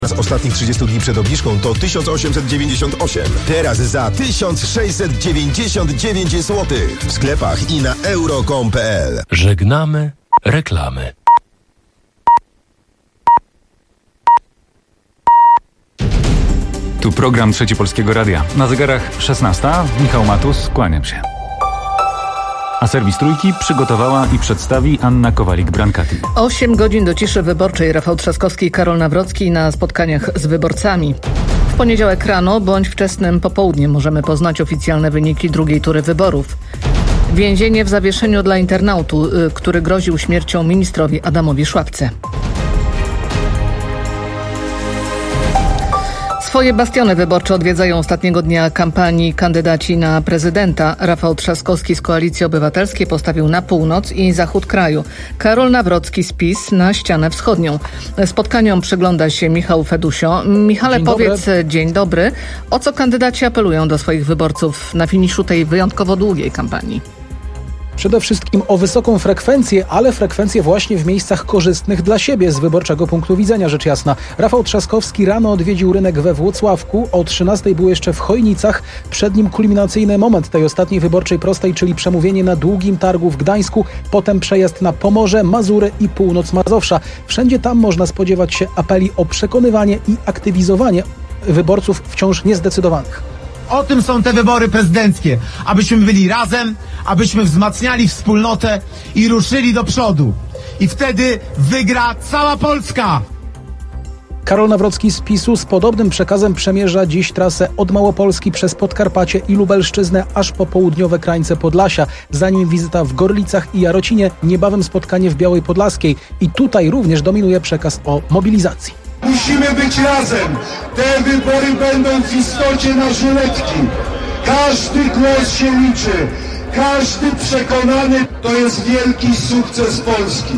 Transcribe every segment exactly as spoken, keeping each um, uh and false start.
Z ostatnich trzydziestu dni przed obniżką to tysiąc osiemset dziewięćdziesiąt osiem. Teraz za tysiąc sześćset dziewięćdziesiąt dziewięć złotych. W sklepach i na euro kropka com kropka pe el. Żegnamy reklamy. Tu program Trzeci Polskiego Radia. Na zegarach szesnasta. Michał Matus, kłaniam się. A serwis Trójki przygotowała i przedstawi Anna Kowalik-Brankati. Osiem godzin do ciszy wyborczej. Rafał Trzaskowski i Karol Nawrocki na spotkaniach z wyborcami. W poniedziałek rano bądź wczesnym popołudniem możemy poznać oficjalne wyniki drugiej tury wyborów. Więzienie w zawieszeniu dla internautu, który groził śmiercią ministrowi Adamowi Szłapce. Swoje bastiony wyborcze odwiedzają ostatniego dnia kampanii kandydaci na prezydenta. Rafał Trzaskowski z Koalicji Obywatelskiej postawił na północ i zachód kraju. Karol Nawrocki z PiS na ścianę wschodnią. Spotkaniom przygląda się Michał Fedusio. Michale, dzień powiedz, dobry. Dzień dobry. O co kandydaci apelują do swoich wyborców na finiszu tej wyjątkowo długiej kampanii? Przede wszystkim o wysoką frekwencję, ale frekwencję właśnie w miejscach korzystnych dla siebie z wyborczego punktu widzenia, rzecz jasna. Rafał Trzaskowski rano odwiedził rynek we Włocławku, o trzynastej był jeszcze w Chojnicach. Przed nim kulminacyjny moment tej ostatniej wyborczej prostej, czyli przemówienie na Długim Targu w Gdańsku, potem przejazd na Pomorze, Mazury i północ Mazowsza. Wszędzie tam można spodziewać się apeli o przekonywanie i aktywizowanie wyborców wciąż niezdecydowanych. O tym są te wybory prezydenckie, abyśmy byli razem, abyśmy wzmacniali wspólnotę i ruszyli do przodu. I wtedy wygra cała Polska! Karol Nawrocki z PiSu z podobnym przekazem przemierza dziś trasę od Małopolski przez Podkarpacie i Lubelszczyznę aż po południowe krańce Podlasia. Za nim wizyta w Gorlicach i Jarocinie, niebawem spotkanie w Białej Podlaskiej. I tutaj również dominuje przekaz o mobilizacji. Musimy być razem. Te wybory będą w istocie na żyletki. Każdy głos się liczy. Każdy przekonany to jest wielki sukces Polski.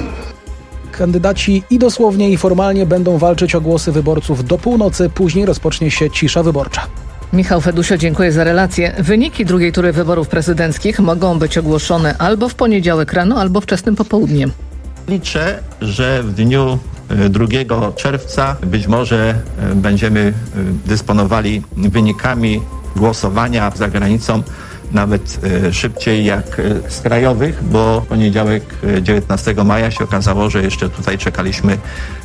Kandydaci i dosłownie i formalnie będą walczyć o głosy wyborców do północy. Później rozpocznie się cisza wyborcza. Michał Fedusio, dziękuję za relację. Wyniki drugiej tury wyborów prezydenckich mogą być ogłoszone albo w poniedziałek rano, albo wczesnym popołudniem. Liczę, że w dniu drugiego czerwca być może będziemy dysponowali wynikami głosowania za granicą nawet szybciej jak z krajowych, bo w poniedziałek dziewiętnastego maja się okazało, że jeszcze tutaj czekaliśmy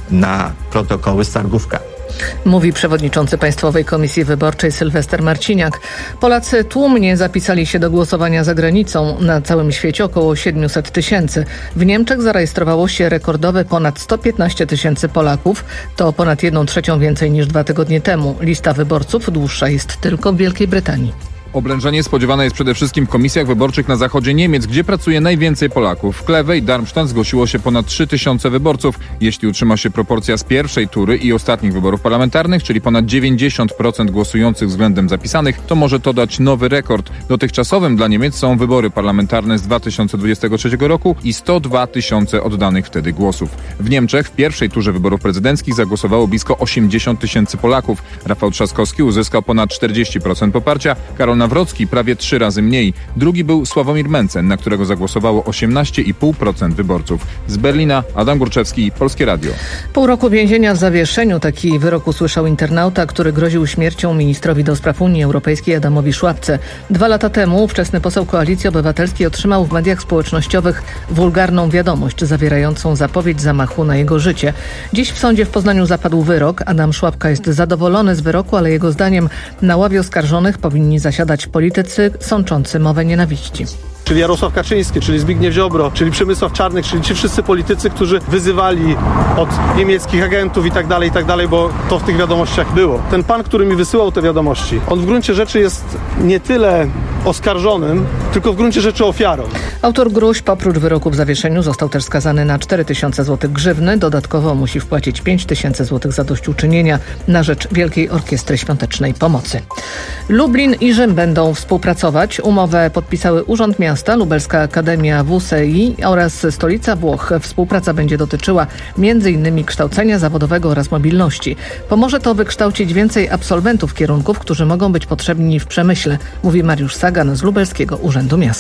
na protokoły z Targówka. Mówi przewodniczący Państwowej Komisji Wyborczej Sylwester Marciniak. Polacy tłumnie zapisali się do głosowania za granicą. Na całym świecie około siedemset tysięcy. W Niemczech zarejestrowało się rekordowe ponad sto piętnaście tysięcy Polaków. To ponad jedną trzecią więcej niż dwa tygodnie temu. Lista wyborców dłuższa jest tylko w Wielkiej Brytanii. Oblężenie spodziewane jest przede wszystkim w komisjach wyborczych na zachodzie Niemiec, gdzie pracuje najwięcej Polaków. W Kleve i Darmstadt zgłosiło się ponad trzy tysiące wyborców. Jeśli utrzyma się proporcja z pierwszej tury i ostatnich wyborów parlamentarnych, czyli ponad dziewięćdziesiąt procent głosujących względem zapisanych, to może to dać nowy rekord. Dotychczasowym dla Niemiec są wybory parlamentarne z dwa tysiące dwudziestego trzeciego roku i sto dwa tysiące oddanych wtedy głosów. W Niemczech w pierwszej turze wyborów prezydenckich zagłosowało blisko osiemdziesiąt tysięcy Polaków. Rafał Trzaskowski uzyskał ponad czterdzieści procent poparcia, Karol Nawrocki prawie trzy razy mniej. Drugi był Sławomir Mencen, na którego zagłosowało osiemnaście i pół procent wyborców. Z Berlina Adam Górczewski, Polskie Radio. Pół roku więzienia w zawieszeniu. Taki wyrok usłyszał internauta, który groził śmiercią ministrowi do spraw Unii Europejskiej Adamowi Szłapce. Dwa lata temu ówczesny poseł Koalicji Obywatelskiej otrzymał w mediach społecznościowych wulgarną wiadomość zawierającą zapowiedź zamachu na jego życie. Dziś w sądzie w Poznaniu zapadł wyrok. Adam Szłapka jest zadowolony z wyroku, ale jego zdaniem na ławie oskarżonych powinni zasiadać politycy sączący mowę nienawiści. Czyli Jarosław Kaczyński, czyli Zbigniew Ziobro, czyli Przemysław Czarnek, czyli ci wszyscy politycy, którzy wyzywali od niemieckich agentów i tak dalej, i tak dalej, bo to w tych wiadomościach było. Ten pan, który mi wysyłał te wiadomości, on w gruncie rzeczy jest nie tyle oskarżonym, tylko w gruncie rzeczy ofiarą. Autor gróźb oprócz wyroku w zawieszeniu został też skazany na cztery tysiące złotych grzywny. Dodatkowo musi wpłacić pięć tysięcy złotych zadośćuczynienia na rzecz Wielkiej Orkiestry Świątecznej Pomocy. Lublin i Rzym będą współpracować. Umowę podpisały Urząd Miasta, Lubelska Akademia W S I oraz stolica Włoch. Współpraca będzie dotyczyła między innymi kształcenia zawodowego oraz mobilności. Pomoże to wykształcić więcej absolwentów kierunków, którzy mogą być potrzebni w przemyśle, mówi Mariusz Sagan z Lubelskiego Urzędu Miasta.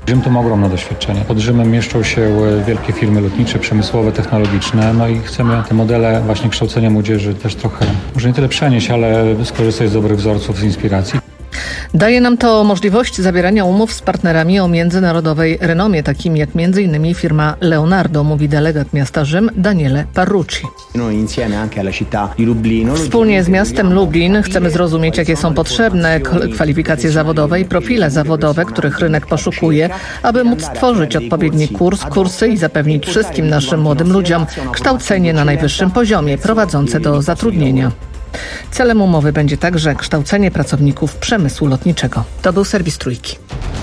Rzym to ma ogromne doświadczenie. Pod Rzymem mieszczą się wielkie firmy lotnicze, przemysłowe, technologiczne, no i chcemy te modele właśnie kształcenia młodzieży też trochę, może nie tyle przenieść, ale skorzystać z dobrych wzorców, z inspiracji. Daje nam to możliwość zawierania umów z partnerami o międzynarodowej renomie, takimi jak między innymi firma Leonardo, mówi delegat miasta Rzym Daniele Parrucci. Wspólnie z miastem Lublin chcemy zrozumieć, jakie są potrzebne kwalifikacje zawodowe i profile zawodowe, których rynek poszukuje, aby móc stworzyć odpowiedni kurs, kursy i zapewnić wszystkim naszym młodym ludziom kształcenie na najwyższym poziomie, prowadzące do zatrudnienia. Celem umowy będzie także kształcenie pracowników przemysłu lotniczego. To był serwis Trójki.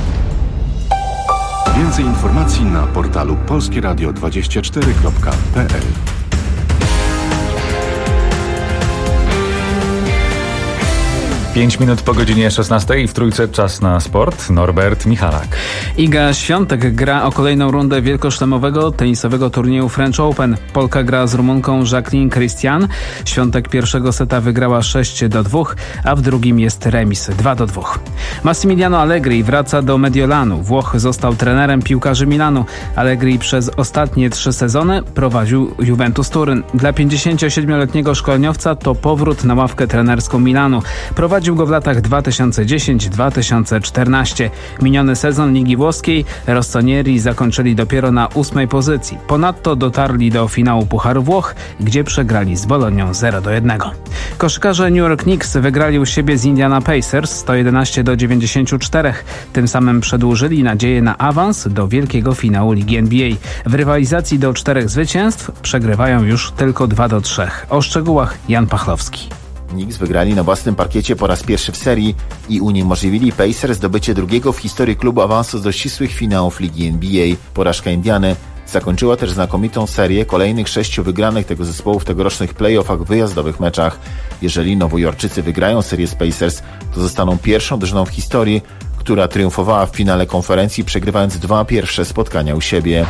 Więcej informacji na portalu polskie radio dwadzieścia cztery kropka p l. Pięć minut po godzinie szesnastej w Trójce czas na sport. Norbert Michalak. Iga Świątek gra o kolejną rundę wielkoszlemowego tenisowego turnieju French Open. Polka gra z Rumunką Jacqueline Christian. Świątek pierwszego seta wygrała sześć do dwóch, a w drugim jest remis dwa do dwóch. Massimiliano Allegri wraca do Mediolanu. Włoch został trenerem piłkarzy Milanu. Allegri przez ostatnie trzy sezony prowadził Juventus Turyn. Dla pięćdziesięciosiedmioletniego szkoleniowca to powrót na ławkę trenerską Milanu. Prowadził go w latach dwa tysiące dziesiąty do dwa tysiące czternastego. Miniony sezon Ligi Włoskiej rossonieri zakończyli dopiero na ósmej pozycji. Ponadto dotarli do finału Pucharu Włoch, gdzie przegrali z Bolonią zero do jednego. Koszykarze New York Knicks wygrali u siebie z Indiana Pacers sto jedenaście do dziewięćdziesięciu czterech. Tym samym przedłużyli nadzieję na awans do wielkiego finału Ligi N B A. W rywalizacji do czterech zwycięstw przegrywają już tylko dwa do trzech. O szczegółach Jan Pachlowski. Knicks wygrali na własnym parkiecie po raz pierwszy w serii i uniemożliwili Pacers zdobycie drugiego w historii klubu awansu do ścisłych finałów Ligi N B A. Porażka Indiany zakończyła też znakomitą serię kolejnych sześciu wygranych tego zespołu w tegorocznych play-offach w wyjazdowych meczach. Jeżeli Nowojorczycy wygrają serię z Pacers, to zostaną pierwszą drużyną w historii, która triumfowała w finale konferencji, przegrywając dwa pierwsze spotkania u siebie.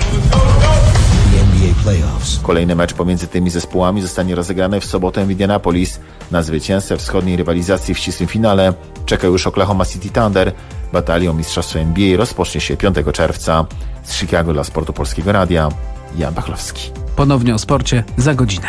Kolejny mecz pomiędzy tymi zespołami zostanie rozegrany w sobotę w Indianapolis. Na zwycięzcę wschodniej rywalizacji w ścisłym finale czeka już Oklahoma City Thunder. Batalia o mistrzostwo N B A rozpocznie się piątego czerwca. Z Chicago dla Sportu Polskiego Radia, Jan Pachlowski. Ponownie o sporcie za godzinę.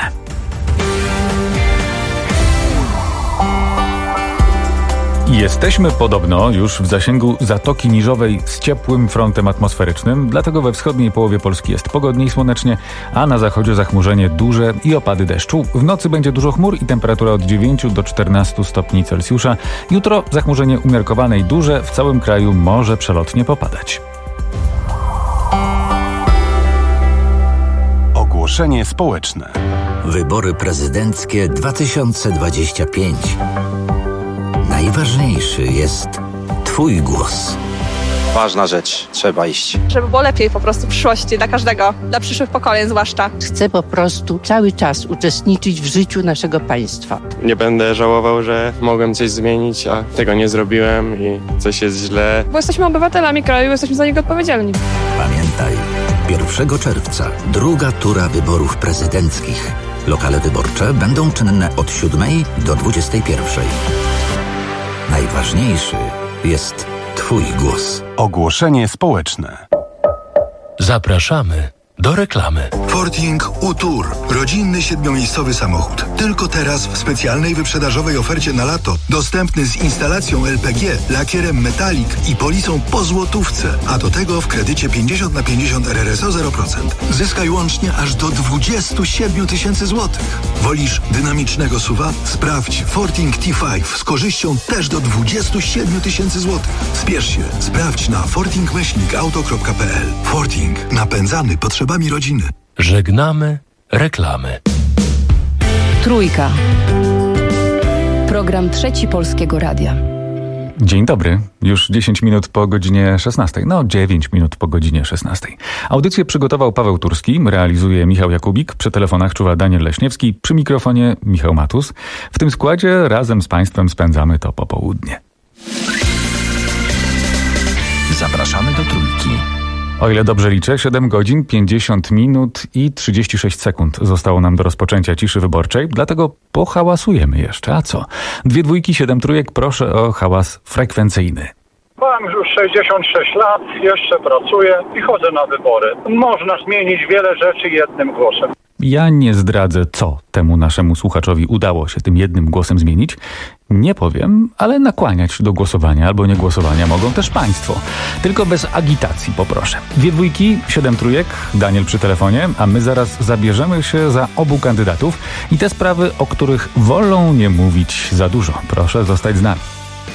Jesteśmy podobno już w zasięgu Zatoki Niżowej z ciepłym frontem atmosferycznym, dlatego we wschodniej połowie Polski jest pogodniej słonecznie, a na zachodzie zachmurzenie duże i opady deszczu. W nocy będzie dużo chmur i temperatura od dziewięciu do czternastu stopni Celsjusza. Jutro zachmurzenie umiarkowane i duże, w całym kraju może przelotnie popadać. Ogłoszenie społeczne. Wybory prezydenckie dwa tysiące dwadzieścia pięć. Najważniejszy jest Twój głos. Ważna rzecz, trzeba iść. Żeby było lepiej po prostu w przyszłości dla każdego, dla przyszłych pokoleń zwłaszcza. Chcę po prostu cały czas uczestniczyć w życiu naszego państwa. Nie będę żałował, że mogłem coś zmienić, a tego nie zrobiłem i coś jest źle. Bo jesteśmy obywatelami kraju, jesteśmy za niego odpowiedzialni. Pamiętaj, pierwszego czerwca druga tura wyborów prezydenckich. Lokale wyborcze będą czynne od siódmej do dwudziestej pierwszej. Najważniejszy jest Twój głos. Ogłoszenie społeczne. Zapraszamy do reklamy. Forting U-Tour. Rodzinny siedmiomiejscowy samochód. Tylko teraz w specjalnej wyprzedażowej ofercie na lato. Dostępny z instalacją L P G, lakierem metalik i polisą po złotówce. A do tego w kredycie pięćdziesiąt na pięćdziesiąt R R S O zero procent. Zyskaj łącznie aż do dwadzieścia siedem tysięcy złotych. Wolisz dynamicznego S U V-a? Sprawdź Forting T pięć z korzyścią też do dwadzieścia siedem tysięcy złotych. Spiesz się. Sprawdź na forting myślnik auto kropka p l. Forting. Napędzany potrzebami rodziny. Żegnamy reklamy. Trójka. Program Trzeci Polskiego Radia. Dzień dobry. Już dziesięć minut po godzinie szesnastej. No, dziewięć minut po godzinie szesnastej. Audycję przygotował Paweł Turski, realizuje Michał Jakubik, przy telefonach czuwa Daniel Leśniewski, przy mikrofonie Michał Matus. W tym składzie razem z Państwem spędzamy to popołudnie. Zapraszamy do Trójki. O ile dobrze liczę, siedem godzin, pięćdziesiąt minut i trzydzieści sześć sekund zostało nam do rozpoczęcia ciszy wyborczej, dlatego pohałasujemy jeszcze. A co? Dwie dwójki, siedem trójek, proszę o hałas frekwencyjny. Mam już sześćdziesiąt sześć lat, jeszcze pracuję i chodzę na wybory. Można zmienić wiele rzeczy jednym głosem. Ja nie zdradzę, co temu naszemu słuchaczowi udało się tym jednym głosem zmienić. Nie powiem, ale nakłaniać do głosowania albo nie głosowania mogą też państwo. Tylko bez agitacji, poproszę. Dwie dwójki, siedem trójek, Daniel przy telefonie, a my zaraz zabierzemy się za obu kandydatów i te sprawy, o których wolą nie mówić za dużo. Proszę zostać z nami.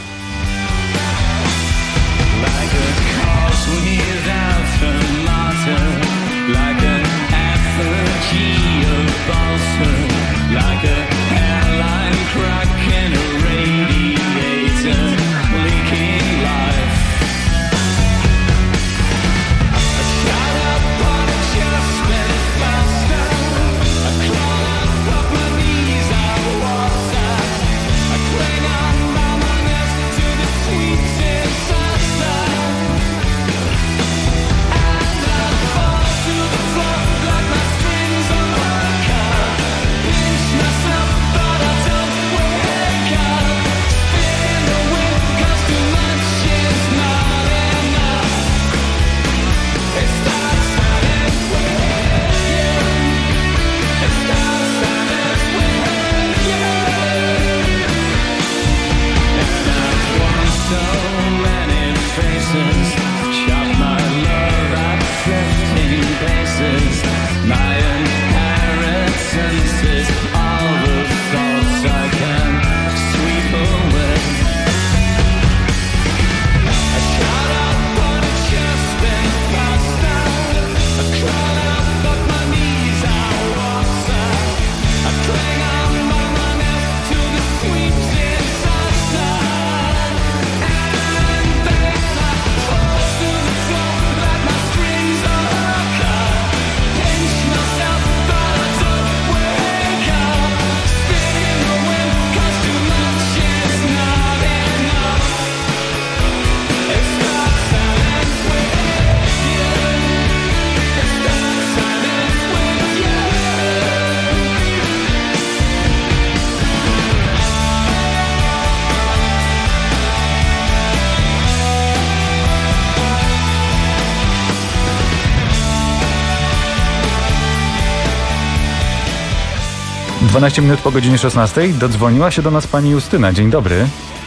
dwanaście minut po godzinie szesnastej dodzwoniła się do nas pani Justyna. Dzień dobry.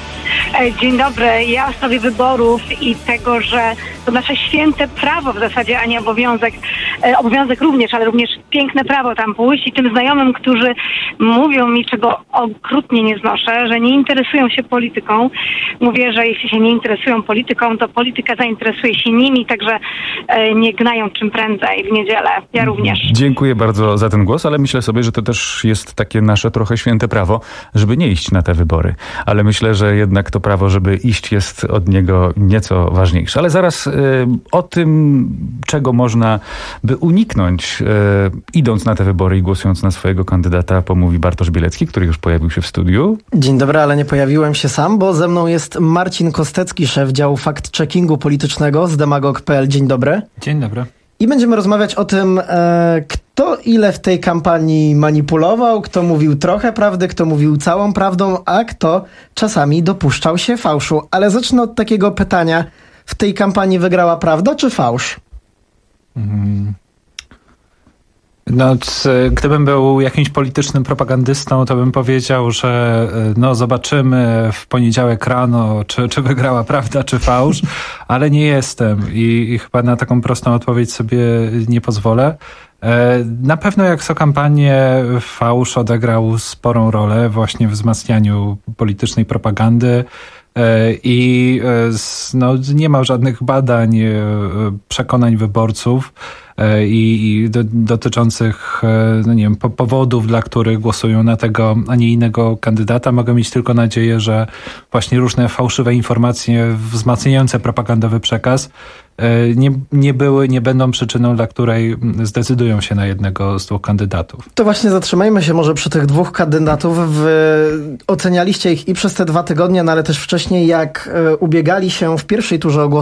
Dzień dobry. Ja w sprawie wyborów i tego, że to nasze święte prawo w zasadzie, a nie obowiązek, e, obowiązek również, ale również piękne prawo tam pójść i tym znajomym, którzy mówią mi, czego okrutnie nie znoszę, że nie interesują się polityką. Mówię, że jeśli się nie interesują polityką, to polityka zainteresuje się nimi, także e, nie gnają czym prędzej w niedzielę. Ja również. Dziękuję bardzo za ten głos, ale myślę sobie, że to też jest takie nasze trochę święte prawo, żeby nie iść na te wybory. Ale myślę, że jednak to prawo, żeby iść, jest od niego nieco ważniejsze. Ale zaraz y, o tym, czego można by uniknąć, y, idąc na te wybory i głosując na swojego kandydata, pomówi Bartosz Bielecki, który już pojawił się w studiu. Dzień dobry, ale nie pojawiłem się sam, bo ze mną jest Marcin Kostecki, szef działu fact-checkingu politycznego z demagog kropka p l. Dzień dobry. Dzień dobry. I będziemy rozmawiać o tym, e, kto ile w tej kampanii manipulował, kto mówił trochę prawdy, kto mówił całą prawdą, a kto czasami dopuszczał się fałszu. Ale zacznę od takiego pytania. W tej kampanii wygrała prawda czy fałsz? Hmm. No, gdybym był jakimś politycznym propagandystą, to bym powiedział, że no zobaczymy w poniedziałek rano, czy, czy wygrała prawda, czy fałsz, ale nie jestem i, i chyba na taką prostą odpowiedź sobie nie pozwolę. Na pewno jak co kampanię fałsz odegrał sporą rolę właśnie w wzmacnianiu politycznej propagandy i no, nie ma żadnych badań, przekonań wyborców i, i do, dotyczących no nie wiem, po, powodów, dla których głosują na tego, a nie innego kandydata. Mogę mieć tylko nadzieję, że właśnie różne fałszywe informacje wzmacniające propagandowy przekaz nie, nie były, nie będą przyczyną, dla której zdecydują się na jednego z dwóch kandydatów. To właśnie zatrzymajmy się może przy tych dwóch kandydatów. Wy ocenialiście ich i przez te dwa tygodnie, no ale też wcześniej, jak ubiegali się w pierwszej turze o głosy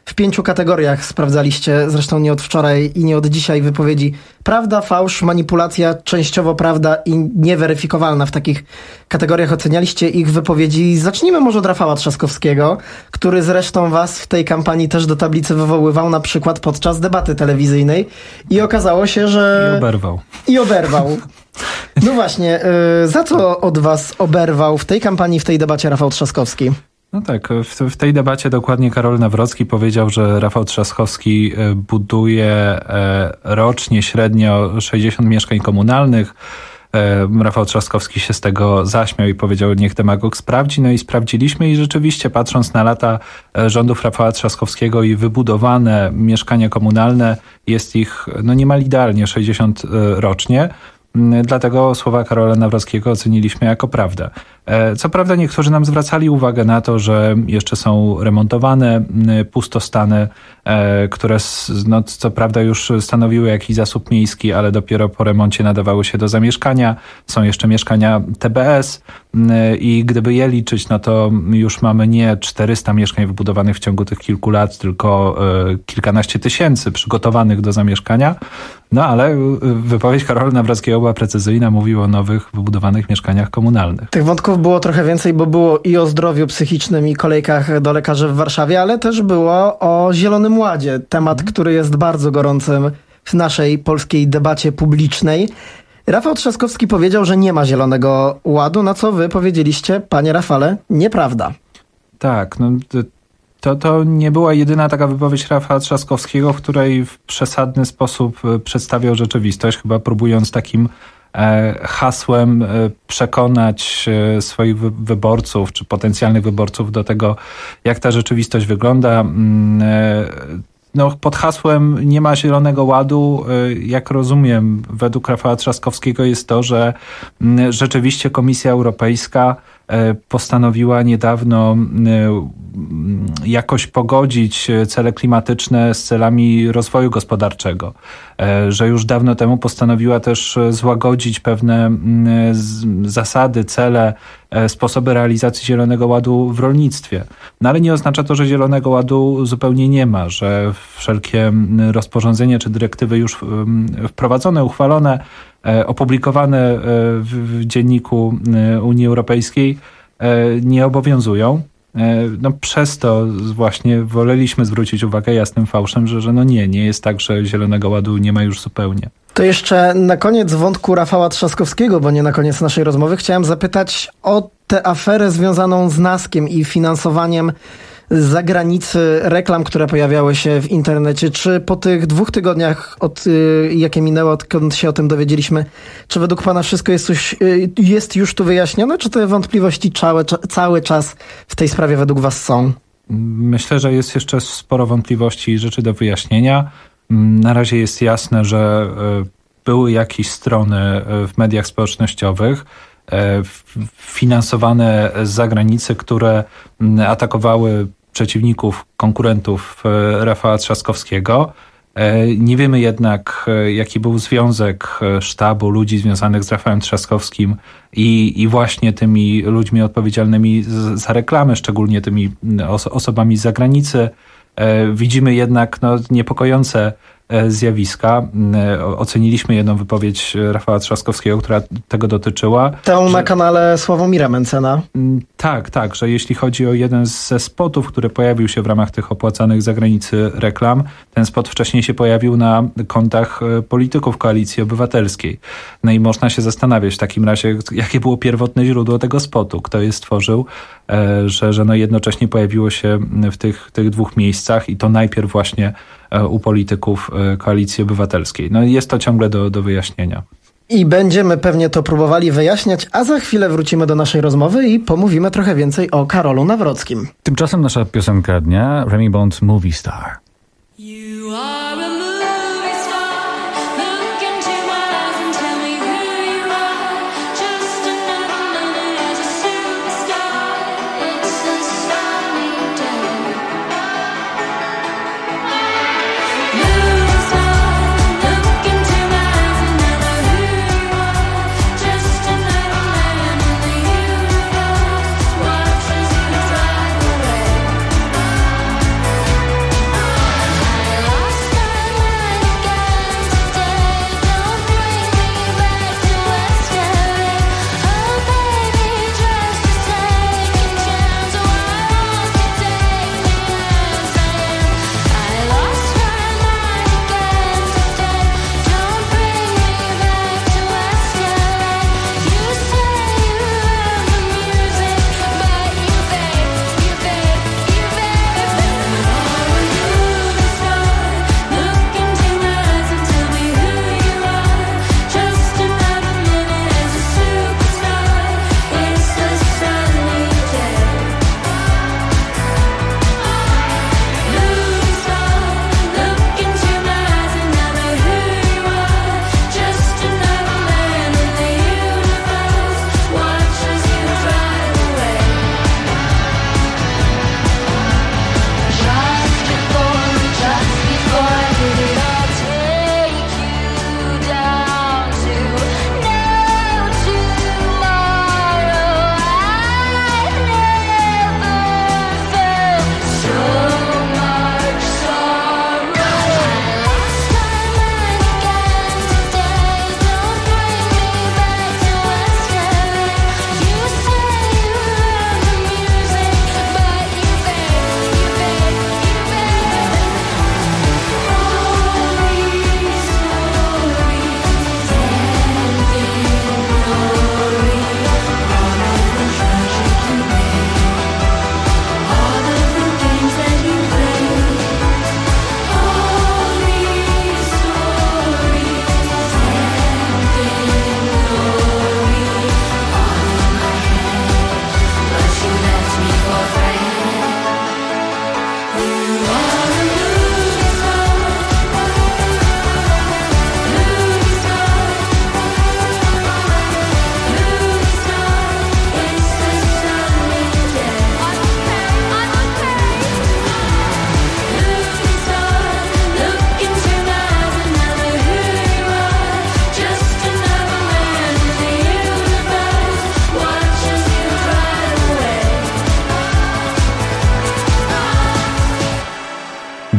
w pięciu kategoriach sprawdzaliście, zresztą nie od wczoraj i nie od dzisiaj, wypowiedzi prawda, fałsz, manipulacja, częściowo prawda i nieweryfikowalna. W takich kategoriach ocenialiście ich wypowiedzi. Zacznijmy może od Rafała Trzaskowskiego, który zresztą was w tej kampanii też do tablicy wywoływał, na przykład podczas debaty telewizyjnej i okazało się, że... I oberwał. I oberwał. No właśnie, yy, za co od was oberwał w tej kampanii, w tej debacie Rafał Trzaskowski? No tak, w, w tej debacie dokładnie Karol Nawrocki powiedział, że Rafał Trzaskowski buduje rocznie średnio sześćdziesiąt mieszkań komunalnych. Rafał Trzaskowski się z tego zaśmiał i powiedział, niech demagog sprawdzi. No i sprawdziliśmy i rzeczywiście, patrząc na lata rządów Rafała Trzaskowskiego i wybudowane mieszkania komunalne, jest ich no niemal idealnie sześćdziesiąt rocznie. Dlatego słowa Karola Nawrockiego oceniliśmy jako prawdę. Co prawda niektórzy nam zwracali uwagę na to, że jeszcze są remontowane pustostany, które no, co prawda już stanowiły jakiś zasób miejski, ale dopiero po remoncie nadawały się do zamieszkania. Są jeszcze mieszkania T B S i gdyby je liczyć, no to już mamy nie czterysta mieszkań wybudowanych w ciągu tych kilku lat, tylko kilkanaście tysięcy przygotowanych do zamieszkania. No ale wypowiedź Karola Nawrockiego była precyzyjna, mówił o nowych wybudowanych mieszkaniach komunalnych. Tych wątków było trochę więcej, bo było i o zdrowiu psychicznym i kolejkach do lekarzy w Warszawie, ale też było o Zielonym Ładzie. Temat, hmm. który jest bardzo gorącym w naszej polskiej debacie publicznej. Rafał Trzaskowski powiedział, że nie ma Zielonego Ładu, na co wy powiedzieliście, panie Rafale, nieprawda. Tak, no to, to nie była jedyna taka wypowiedź Rafała Trzaskowskiego, w której w przesadny sposób przedstawiał rzeczywistość, chyba próbując takim hasłem przekonać swoich wyborców czy potencjalnych wyborców do tego, jak ta rzeczywistość wygląda. No, pod hasłem nie ma Zielonego Ładu, jak rozumiem, według Rafała Trzaskowskiego jest to, że rzeczywiście Komisja Europejska postanowiła niedawno jakoś pogodzić cele klimatyczne z celami rozwoju gospodarczego. Że już dawno temu postanowiła też złagodzić pewne zasady, cele, sposoby realizacji Zielonego Ładu w rolnictwie. No ale nie oznacza to, że Zielonego Ładu zupełnie nie ma, że wszelkie rozporządzenia czy dyrektywy już wprowadzone, uchwalone, opublikowane w dzienniku Unii Europejskiej nie obowiązują. No przez to właśnie woleliśmy zwrócić uwagę jasnym fałszem, że, że no nie, nie jest tak, że Zielonego Ładu nie ma już zupełnie. To jeszcze na koniec wątku Rafała Trzaskowskiego, bo nie na koniec naszej rozmowy, chciałem zapytać o tę aferę związaną z Naskiem i finansowaniem z zagranicy reklam, które pojawiały się w internecie. Czy po tych dwóch tygodniach, od, jakie minęło, odkąd się o tym dowiedzieliśmy, czy według pana wszystko jest, coś, jest już tu wyjaśnione, czy te wątpliwości cały, cały czas w tej sprawie według was są? Myślę, że jest jeszcze sporo wątpliwości i rzeczy do wyjaśnienia. Na razie jest jasne, że były jakieś strony w mediach społecznościowych finansowane z zagranicy, które atakowały przeciwników, konkurentów Rafała Trzaskowskiego. Nie wiemy jednak, jaki był związek sztabu ludzi związanych z Rafałem Trzaskowskim i, i właśnie tymi ludźmi odpowiedzialnymi za reklamę, szczególnie tymi oso- osobami z zagranicy. Widzimy jednak no, niepokojące zjawiska. Oceniliśmy jedną wypowiedź Rafała Trzaskowskiego, która tego dotyczyła. Tę że... na kanale Sławomira Mencena. Tak, tak, że jeśli chodzi o jeden ze spotów, który pojawił się w ramach tych opłacanych z zagranicy reklam, ten spot wcześniej się pojawił na kontach polityków Koalicji Obywatelskiej. No i można się zastanawiać w takim razie, jakie było pierwotne źródło tego spotu, kto je stworzył, że, że no jednocześnie pojawiło się w tych, tych dwóch miejscach i to najpierw właśnie u polityków Koalicji Obywatelskiej. No jest to ciągle do, do wyjaśnienia. I będziemy pewnie to próbowali wyjaśniać, a za chwilę wrócimy do naszej rozmowy i pomówimy trochę więcej o Karolu Nawrockim. Tymczasem nasza piosenka dnia, Remy Bond, Movie Star. You are a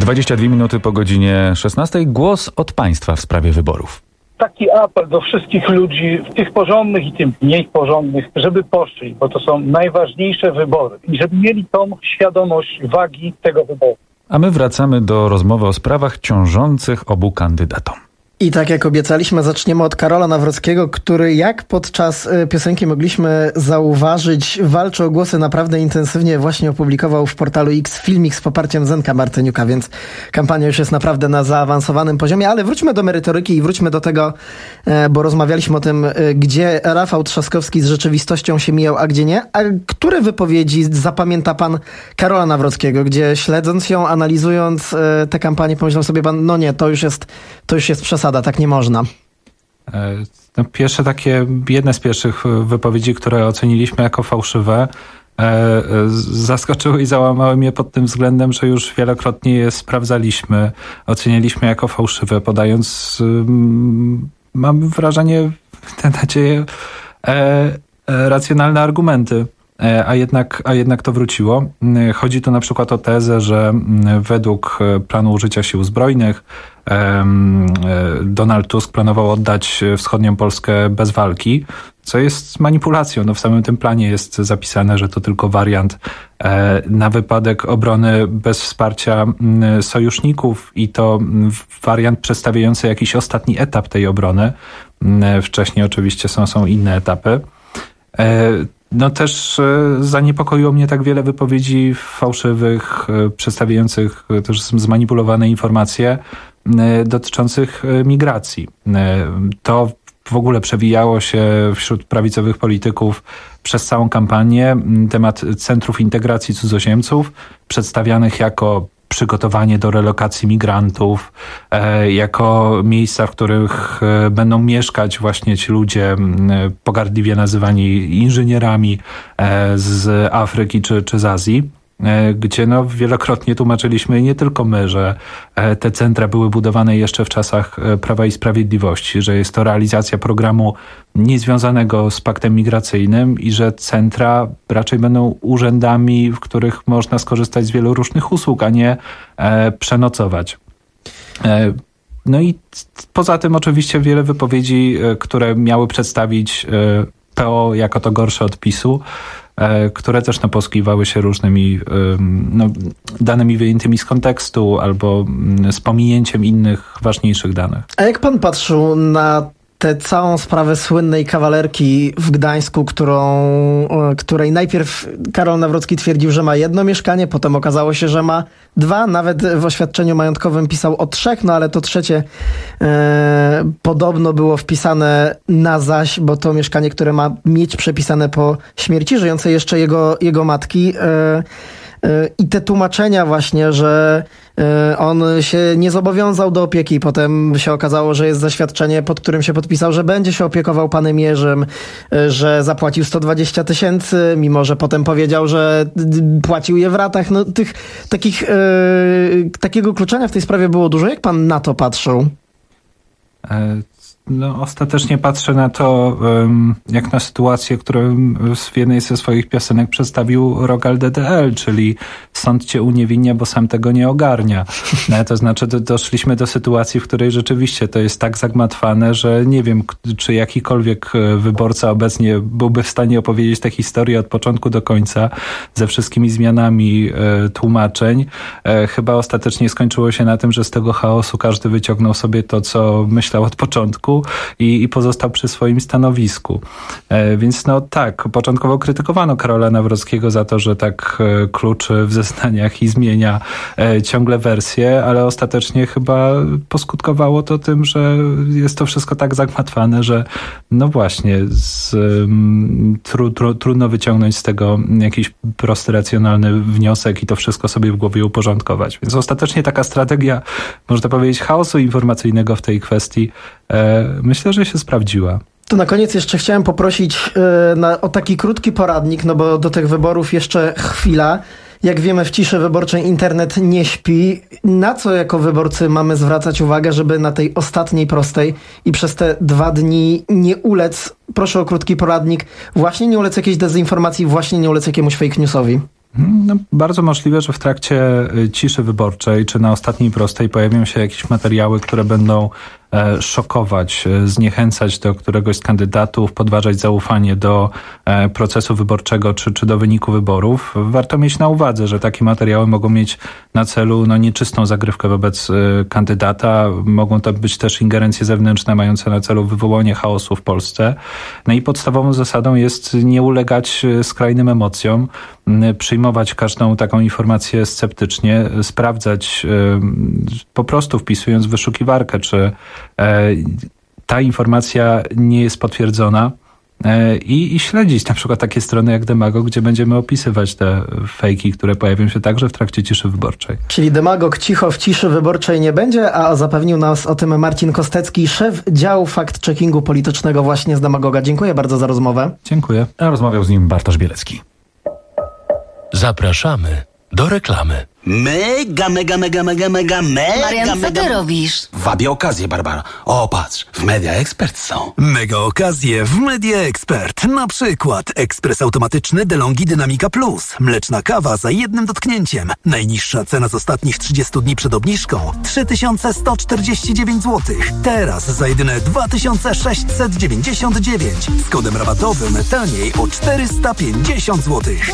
dwadzieścia dwie minuty po godzinie szesnastej. Głos od państwa w sprawie wyborów. Taki apel do wszystkich ludzi, tych porządnych i tym mniej porządnych, żeby poszli, bo to są najważniejsze wybory i żeby mieli tą świadomość wagi tego wyboru. A my wracamy do rozmowy o sprawach ciążących obu kandydatom. I tak jak obiecaliśmy, zaczniemy od Karola Nawrockiego, który, jak podczas piosenki mogliśmy zauważyć, walczy o głosy naprawdę intensywnie. Właśnie opublikował w portalu X filmik z poparciem Zenka Martyniuka, więc kampania już jest naprawdę na zaawansowanym poziomie. Ale wróćmy do merytoryki i wróćmy do tego, bo rozmawialiśmy o tym, gdzie Rafał Trzaskowski z rzeczywistością się mijał, a gdzie nie. A które wypowiedzi zapamięta pan Karola Nawrockiego, gdzie śledząc ją, analizując tę kampanię, pomyślał sobie pan, no nie, to już jest, to już jest przesada. Tak nie można. No, pierwsze takie, jedne z pierwszych wypowiedzi, które oceniliśmy jako fałszywe, e, zaskoczyły i załamały mnie pod tym względem, że już wielokrotnie je sprawdzaliśmy, ocenialiśmy jako fałszywe, podając, um, mam wrażenie, tę nadzieję, e, e, racjonalne argumenty. A jednak, a jednak to wróciło. Chodzi tu na przykład o tezę, że według planu użycia sił zbrojnych Donald Tusk planował oddać wschodnią Polskę bez walki, co jest manipulacją. No w samym tym planie jest zapisane, że to tylko wariant na wypadek obrony bez wsparcia sojuszników i to wariant przedstawiający jakiś ostatni etap tej obrony. Wcześniej oczywiście są, są inne etapy. No też zaniepokoiło mnie tak wiele wypowiedzi fałszywych, przedstawiających też zmanipulowane informacje dotyczących migracji. To w ogóle przewijało się wśród prawicowych polityków przez całą kampanię. Temat centrów integracji cudzoziemców, przedstawianych jako przygotowanie do relokacji migrantów, e, jako miejsca, w których e, będą mieszkać właśnie ci ludzie e, pogardliwie nazywani inżynierami e, z Afryki czy, czy z Azji, e, gdzie no wielokrotnie tłumaczyliśmy, nie tylko my, że e, te centra były budowane jeszcze w czasach e, Prawa i Sprawiedliwości, że jest to realizacja programu niezwiązanego z paktem migracyjnym i że centra raczej będą urzędami, w których można skorzystać z wielu różnych usług, a nie e, przenocować. E, no i poza tym oczywiście wiele wypowiedzi, e, które miały przedstawić e, P O jako to gorsze od PiSu, e, które też no, posługiwały się różnymi e, no, danymi wyjętymi z kontekstu albo m, z pominięciem innych ważniejszych danych. A jak pan patrzył na tę całą sprawę słynnej kawalerki w Gdańsku, którą, której najpierw Karol Nawrocki twierdził, że ma jedno mieszkanie, potem okazało się, że ma dwa, nawet w oświadczeniu majątkowym pisał o trzech, no ale to trzecie e, podobno było wpisane na zaś, bo to mieszkanie, które ma mieć przepisane po śmierci żyjącej jeszcze jego, jego matki. E, I te tłumaczenia właśnie, że on się nie zobowiązał do opieki, potem się okazało, że jest zaświadczenie, pod którym się podpisał, że będzie się opiekował panem Jerzym, że zapłacił sto dwadzieścia tysięcy, mimo że potem powiedział, że płacił je w ratach. No, tych, takich, takiego kluczenia w tej sprawie było dużo. Jak pan na to patrzył? No, ostatecznie patrzę na to um, jak na sytuację, którą w jednej ze swoich piosenek przedstawił Rogal D D L, czyli sąd cię uniewinnia, bo sam tego nie ogarnia. No, to znaczy do, doszliśmy do sytuacji, w której rzeczywiście to jest tak zagmatwane, że nie wiem, czy jakikolwiek wyborca obecnie byłby w stanie opowiedzieć tę historię od początku do końca ze wszystkimi zmianami e, tłumaczeń. E, chyba ostatecznie skończyło się na tym, że z tego chaosu każdy wyciągnął sobie to, co myślał od początku i, i pozostał przy swoim stanowisku. E, więc no tak, początkowo krytykowano Karola Nawrockiego za to, że tak e, kluczy w zeznaniach i zmienia e, ciągle wersję, ale ostatecznie chyba poskutkowało to tym, że jest to wszystko tak zagmatwane, że no właśnie z, um, tru, tru, trudno wyciągnąć z tego jakiś prosty, racjonalny wniosek i to wszystko sobie w głowie uporządkować. Więc ostatecznie taka strategia, można powiedzieć, chaosu informacyjnego w tej kwestii e, myślę, że się sprawdziła. To na koniec jeszcze chciałem poprosić yy, na, o taki krótki poradnik, no bo do tych wyborów jeszcze chwila. Jak wiemy, w ciszy wyborczej internet nie śpi. Na co jako wyborcy mamy zwracać uwagę, żeby na tej ostatniej prostej i przez te dwa dni nie ulec, proszę o krótki poradnik, właśnie nie ulec jakiejś dezinformacji, właśnie nie ulec jakiemuś fake newsowi? No, bardzo możliwe, że w trakcie ciszy wyborczej czy na ostatniej prostej pojawią się jakieś materiały, które będą e, szokować, e, zniechęcać do któregoś z kandydatów, podważać zaufanie do e, procesu wyborczego czy, czy do wyniku wyborów. Warto mieć na uwadze, że takie materiały mogą mieć na celu no, nieczystą zagrywkę wobec e, kandydata. Mogą to być też ingerencje zewnętrzne mające na celu wywołanie chaosu w Polsce. No i podstawową zasadą jest nie ulegać skrajnym emocjom, przyjmować każdą taką informację sceptycznie, sprawdzać po prostu wpisując w wyszukiwarkę, czy ta informacja nie jest potwierdzona i, i śledzić na przykład takie strony jak Demagog, gdzie będziemy opisywać te fejki, które pojawią się także w trakcie ciszy wyborczej. Czyli Demagog cicho w ciszy wyborczej nie będzie, a zapewnił nas o tym Marcin Kostecki, szef działu fact-checkingu politycznego właśnie z Demagoga. Dziękuję bardzo za rozmowę. Dziękuję. A rozmawiał z nim Bartosz Bielecki. Zapraszamy do reklamy. Mega, mega, mega, mega, mega, mega, Marian, co ty robisz? Wabię okazję, Barbara. O, patrz, w Media Expert są. Mega okazje w Media Expert. Na przykład ekspres automatyczny DeLonghi Dynamica Plus. Mleczna kawa za jednym dotknięciem. Najniższa cena z ostatnich trzydziestu dni przed obniżką trzy tysiące sto czterdzieści dziewięć złotych. Teraz za jedyne dwa tysiące sześćset dziewięćdziesiąt dziewięć. Z kodem rabatowym taniej o czterysta pięćdziesiąt złotych.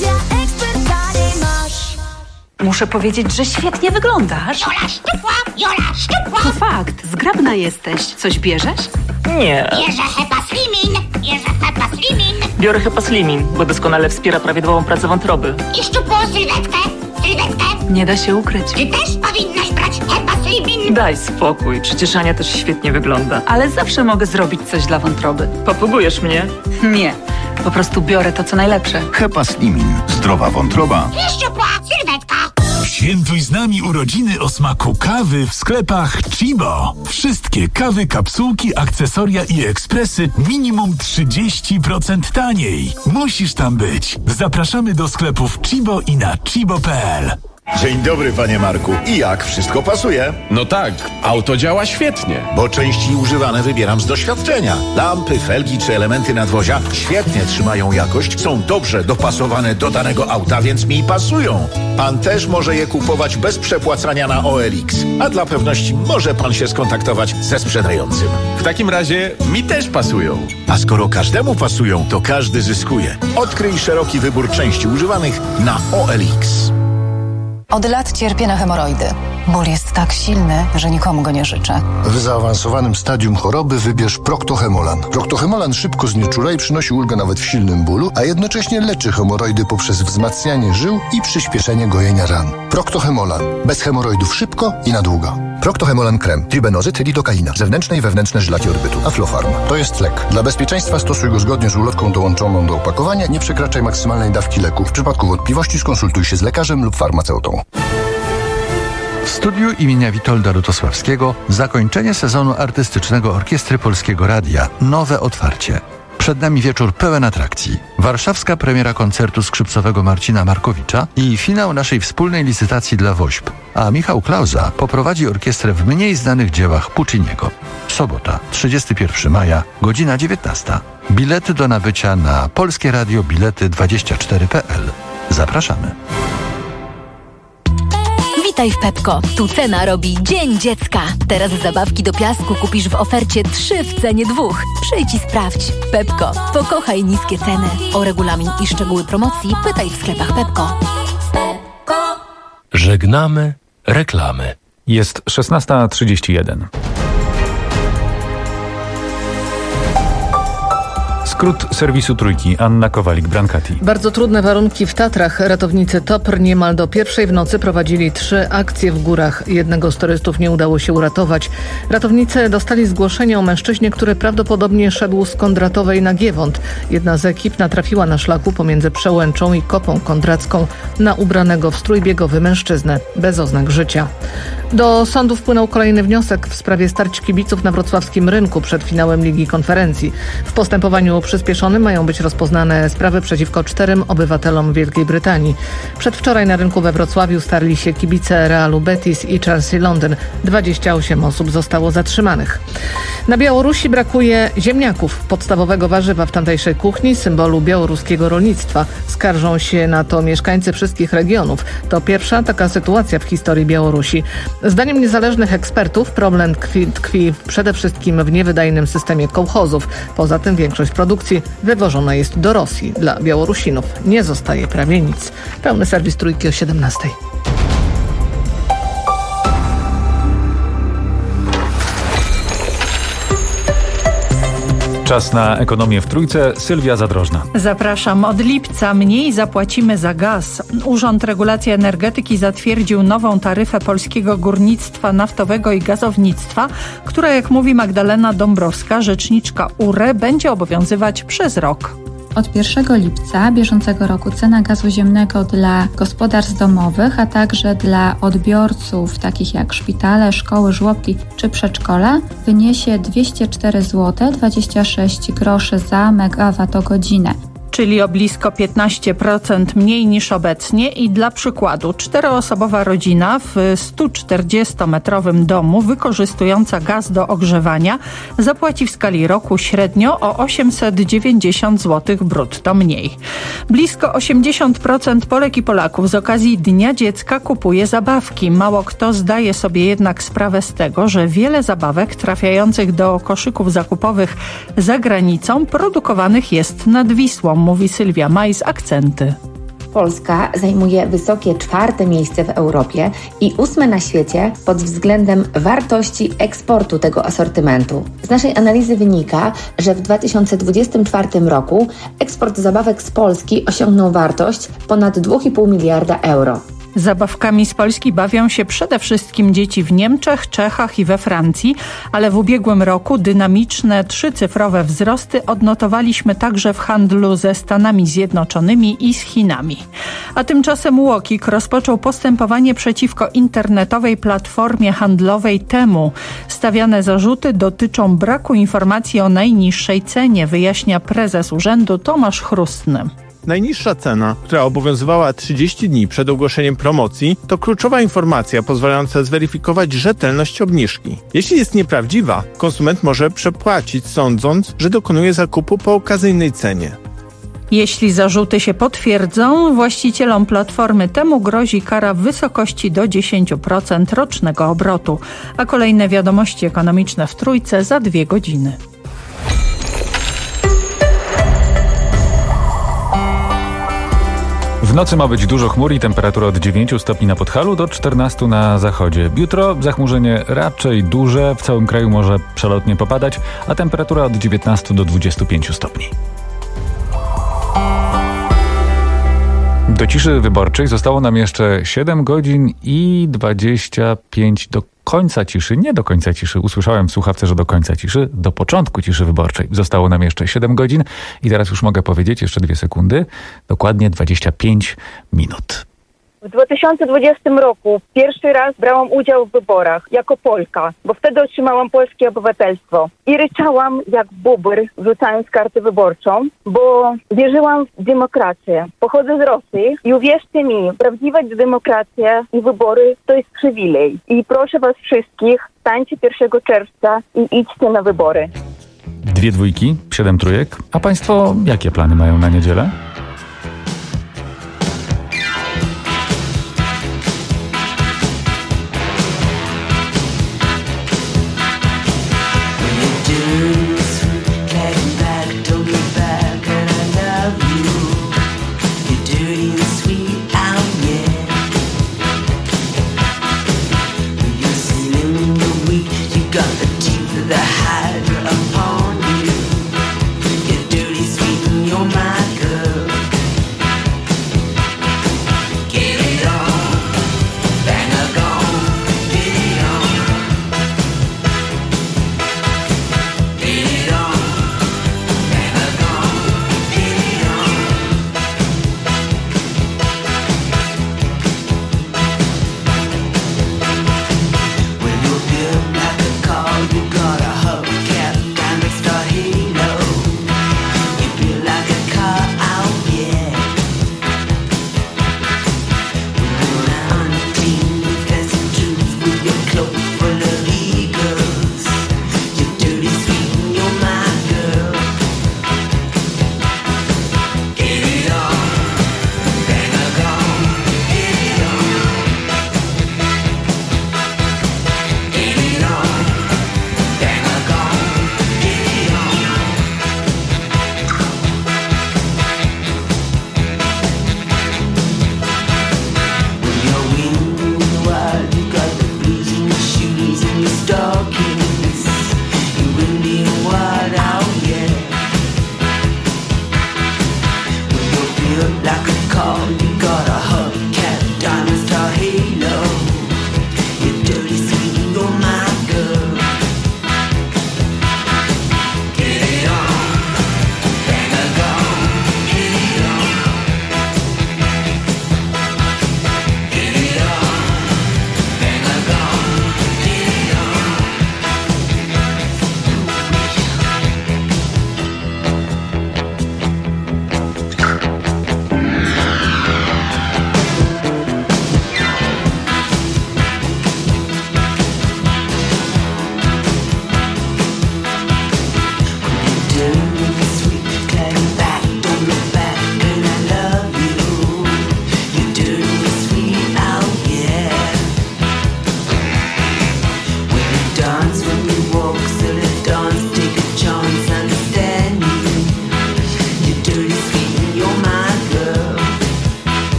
Muszę powiedzieć, że świetnie wyglądasz. Jola szczupła, Jola szczupła. To fakt, zgrabna jesteś. Coś bierzesz? Nie. Bierze Hepa Slimin, bierze Hepa Slimin. Biorę Hepa Slimin, bo doskonale wspiera prawidłową pracę wątroby. I szczupłą sylwetkę, sylwetkę. Nie da się ukryć. Ty też powinnaś brać Hepa Slimin. Daj spokój, przecież Ania też świetnie wygląda. Ale zawsze mogę zrobić coś dla wątroby. Papugujesz mnie? Nie, po prostu biorę to, co najlepsze. Hepa Slimin. Zdrowa wątroba. I szczupła sylwetka. Świętuj z nami urodziny o smaku kawy w sklepach Chibo. Wszystkie kawy, kapsułki, akcesoria i ekspresy minimum trzydzieści procent taniej. Musisz tam być. Zapraszamy do sklepów Chibo i na chibo kropka p l. Dzień dobry, panie Marku. I jak? Wszystko pasuje? No tak, auto działa świetnie. Bo części używane wybieram z doświadczenia. Lampy, felgi czy elementy nadwozia świetnie trzymają jakość, są dobrze dopasowane do danego auta, więc mi pasują. Pan też może je kupować bez przepłacania na O L X. A dla pewności może pan się skontaktować ze sprzedającym. W takim razie mi też pasują. A skoro każdemu pasują, to każdy zyskuje. Odkryj szeroki wybór części używanych na O L X. Od lat cierpię na hemoroidy. Ból jest tak silny, że nikomu go nie życzę. W zaawansowanym stadium choroby wybierz Proctohemolan. Proctohemolan szybko znieczula i przynosi ulgę nawet w silnym bólu, a jednocześnie leczy hemoroidy poprzez wzmacnianie żył i przyspieszenie gojenia ran. Proctohemolan. Bez hemoroidów szybko i na długo. Proctohemolan krem. Tribenozyt, lidokaina. Zewnętrzne i wewnętrzne żylaki odbytu. Aflofarm. To jest lek. Dla bezpieczeństwa stosuj go zgodnie z ulotką dołączoną do opakowania. Nie przekraczaj maksymalnej dawki leku. W przypadku wątpliwości skonsultuj się z lekarzem lub farmaceutą. W studiu imienia Witolda Lutosławskiego zakończenie sezonu artystycznego Orkiestry Polskiego Radia. Nowe otwarcie. Przed nami wieczór pełen atrakcji. Warszawska premiera koncertu skrzypcowego Marcina Markowicza i finał naszej wspólnej licytacji dla WOŚP. A Michał Klauza poprowadzi orkiestrę w mniej znanych dziełach Pucciniego. Sobota, trzydziestego pierwszego maja, godzina dziewiętnasta. Bilety do nabycia na Polskie Radio Bilety dwadzieścia cztery kropka p l. Zapraszamy. Witaj w Pepko. Tu cena robi Dzień Dziecka. Teraz zabawki do piasku kupisz w ofercie trzy w cenie dwóch. Przyjdź i sprawdź. Pepko. Pokochaj niskie ceny. O regulamin i szczegóły promocji pytaj w sklepach Pepko. Pepko. Żegnamy reklamy. Jest szesnasta trzydzieści jeden. Skrót serwisu Trójki. Anna Kowalik-Brankati. Bardzo trudne warunki w Tatrach. Ratownicy Topr niemal do pierwszej w nocy prowadzili trzy akcje w górach. Jednego z turystów nie udało się uratować. Ratownicy dostali zgłoszenie o mężczyźnie, który prawdopodobnie szedł z Kondratowej na Giewont. Jedna z ekip natrafiła na szlaku pomiędzy Przełęczą i Kopą Kondracką na ubranego w strój biegowy mężczyznę bez oznak życia. Do sądu wpłynął kolejny wniosek w sprawie starć kibiców na wrocławskim rynku przed finałem Ligi Konferencji. W postępowaniu przyspieszonym mają być rozpoznane sprawy przeciwko czterem obywatelom Wielkiej Brytanii. Przedwczoraj na rynku we Wrocławiu starli się kibice Realu Betis i Chelsea Londyn. dwadzieścia osiem osób zostało zatrzymanych. Na Białorusi brakuje ziemniaków, podstawowego warzywa w tamtejszej kuchni, symbolu białoruskiego rolnictwa. Skarżą się na to mieszkańcy wszystkich regionów. To pierwsza taka sytuacja w historii Białorusi. Zdaniem niezależnych ekspertów problem tkwi, tkwi przede wszystkim w niewydajnym systemie kołchozów. Poza tym większość produkcji wywożona jest do Rosji. Dla Białorusinów nie zostaje prawie nic. Pełny serwis Trójki o siedemnastej. Czas na ekonomię w Trójce. Sylwia Zadrożna. Zapraszam. Od lipca mniej zapłacimy za gaz. Urząd Regulacji Energetyki zatwierdził nową taryfę polskiego górnictwa naftowego i gazownictwa, która, jak mówi Magdalena Dąbrowska, rzeczniczka U R E, będzie obowiązywać przez rok. Od pierwszego lipca bieżącego roku cena gazu ziemnego dla gospodarstw domowych, a także dla odbiorców takich jak szpitale, szkoły, żłobki czy przedszkola wyniesie dwieście cztery złote dwadzieścia sześć groszy za megawattogodzinę. Czyli o blisko piętnaście procent mniej niż obecnie i dla przykładu czteroosobowa rodzina w sto czterdziestometrowym domu wykorzystująca gaz do ogrzewania zapłaci w skali roku średnio o osiemset dziewięćdziesiąt złotych brutto mniej. Blisko osiemdziesiąt procent Polek i Polaków z okazji Dnia Dziecka kupuje zabawki. Mało kto zdaje sobie jednak sprawę z tego, że wiele zabawek trafiających do koszyków zakupowych za granicą produkowanych jest nad Wisłą, mówi Sylwia Maj z Akcenty. Polska zajmuje wysokie czwarte miejsce w Europie i ósme na świecie pod względem wartości eksportu tego asortymentu. Z naszej analizy wynika, że w dwa tysiące dwudziestym czwartym roku eksport zabawek z Polski osiągnął wartość ponad dwa i pół miliarda euro. Zabawkami z Polski bawią się przede wszystkim dzieci w Niemczech, Czechach i we Francji, ale w ubiegłym roku dynamiczne trzycyfrowe wzrosty odnotowaliśmy także w handlu ze Stanami Zjednoczonymi i z Chinami. A tymczasem UOKiK rozpoczął postępowanie przeciwko internetowej platformie handlowej Temu. Stawiane zarzuty dotyczą braku informacji o najniższej cenie, wyjaśnia prezes urzędu Tomasz Chrustny. Najniższa cena, która obowiązywała trzydzieści dni przed ogłoszeniem promocji, to kluczowa informacja pozwalająca zweryfikować rzetelność obniżki. Jeśli jest nieprawdziwa, konsument może przepłacić, sądząc, że dokonuje zakupu po okazyjnej cenie. Jeśli zarzuty się potwierdzą, właścicielom platformy Temu grozi kara w wysokości do dziesięć procent rocznego obrotu. A kolejne wiadomości ekonomiczne w Trójce za dwie godziny. W nocy ma być dużo chmur i temperatura od dziewięciu stopni na Podhalu do czternastu na zachodzie. Jutro zachmurzenie raczej duże, w całym kraju może przelotnie popadać, a temperatura od dziewiętnastu do dwudziestu pięciu stopni. Do ciszy wyborczej zostało nam jeszcze siedem godzin i dwadzieścia pięć do końca ciszy. Nie do końca ciszy. Usłyszałem w słuchawce, że do końca ciszy. Do początku ciszy wyborczej. Zostało nam jeszcze siedem godzin i teraz już mogę powiedzieć, jeszcze dwie sekundy. Dokładnie dwadzieścia pięć minut. W dwa tysiące dwudziestym roku pierwszy raz brałam udział w wyborach jako Polka, bo wtedy otrzymałam polskie obywatelstwo. I ryczałam jak bubr, wrzucając kartę wyborczą, bo wierzyłam w demokrację. Pochodzę z Rosji i uwierzcie mi, prawdziwa demokracja i wybory to jest przywilej. I proszę was wszystkich, stańcie pierwszego czerwca i idźcie na wybory. Dwie dwójki, siedem trójek. A państwo jakie plany mają na niedzielę? Upon you, you're dirty, sweet, and you're my girl.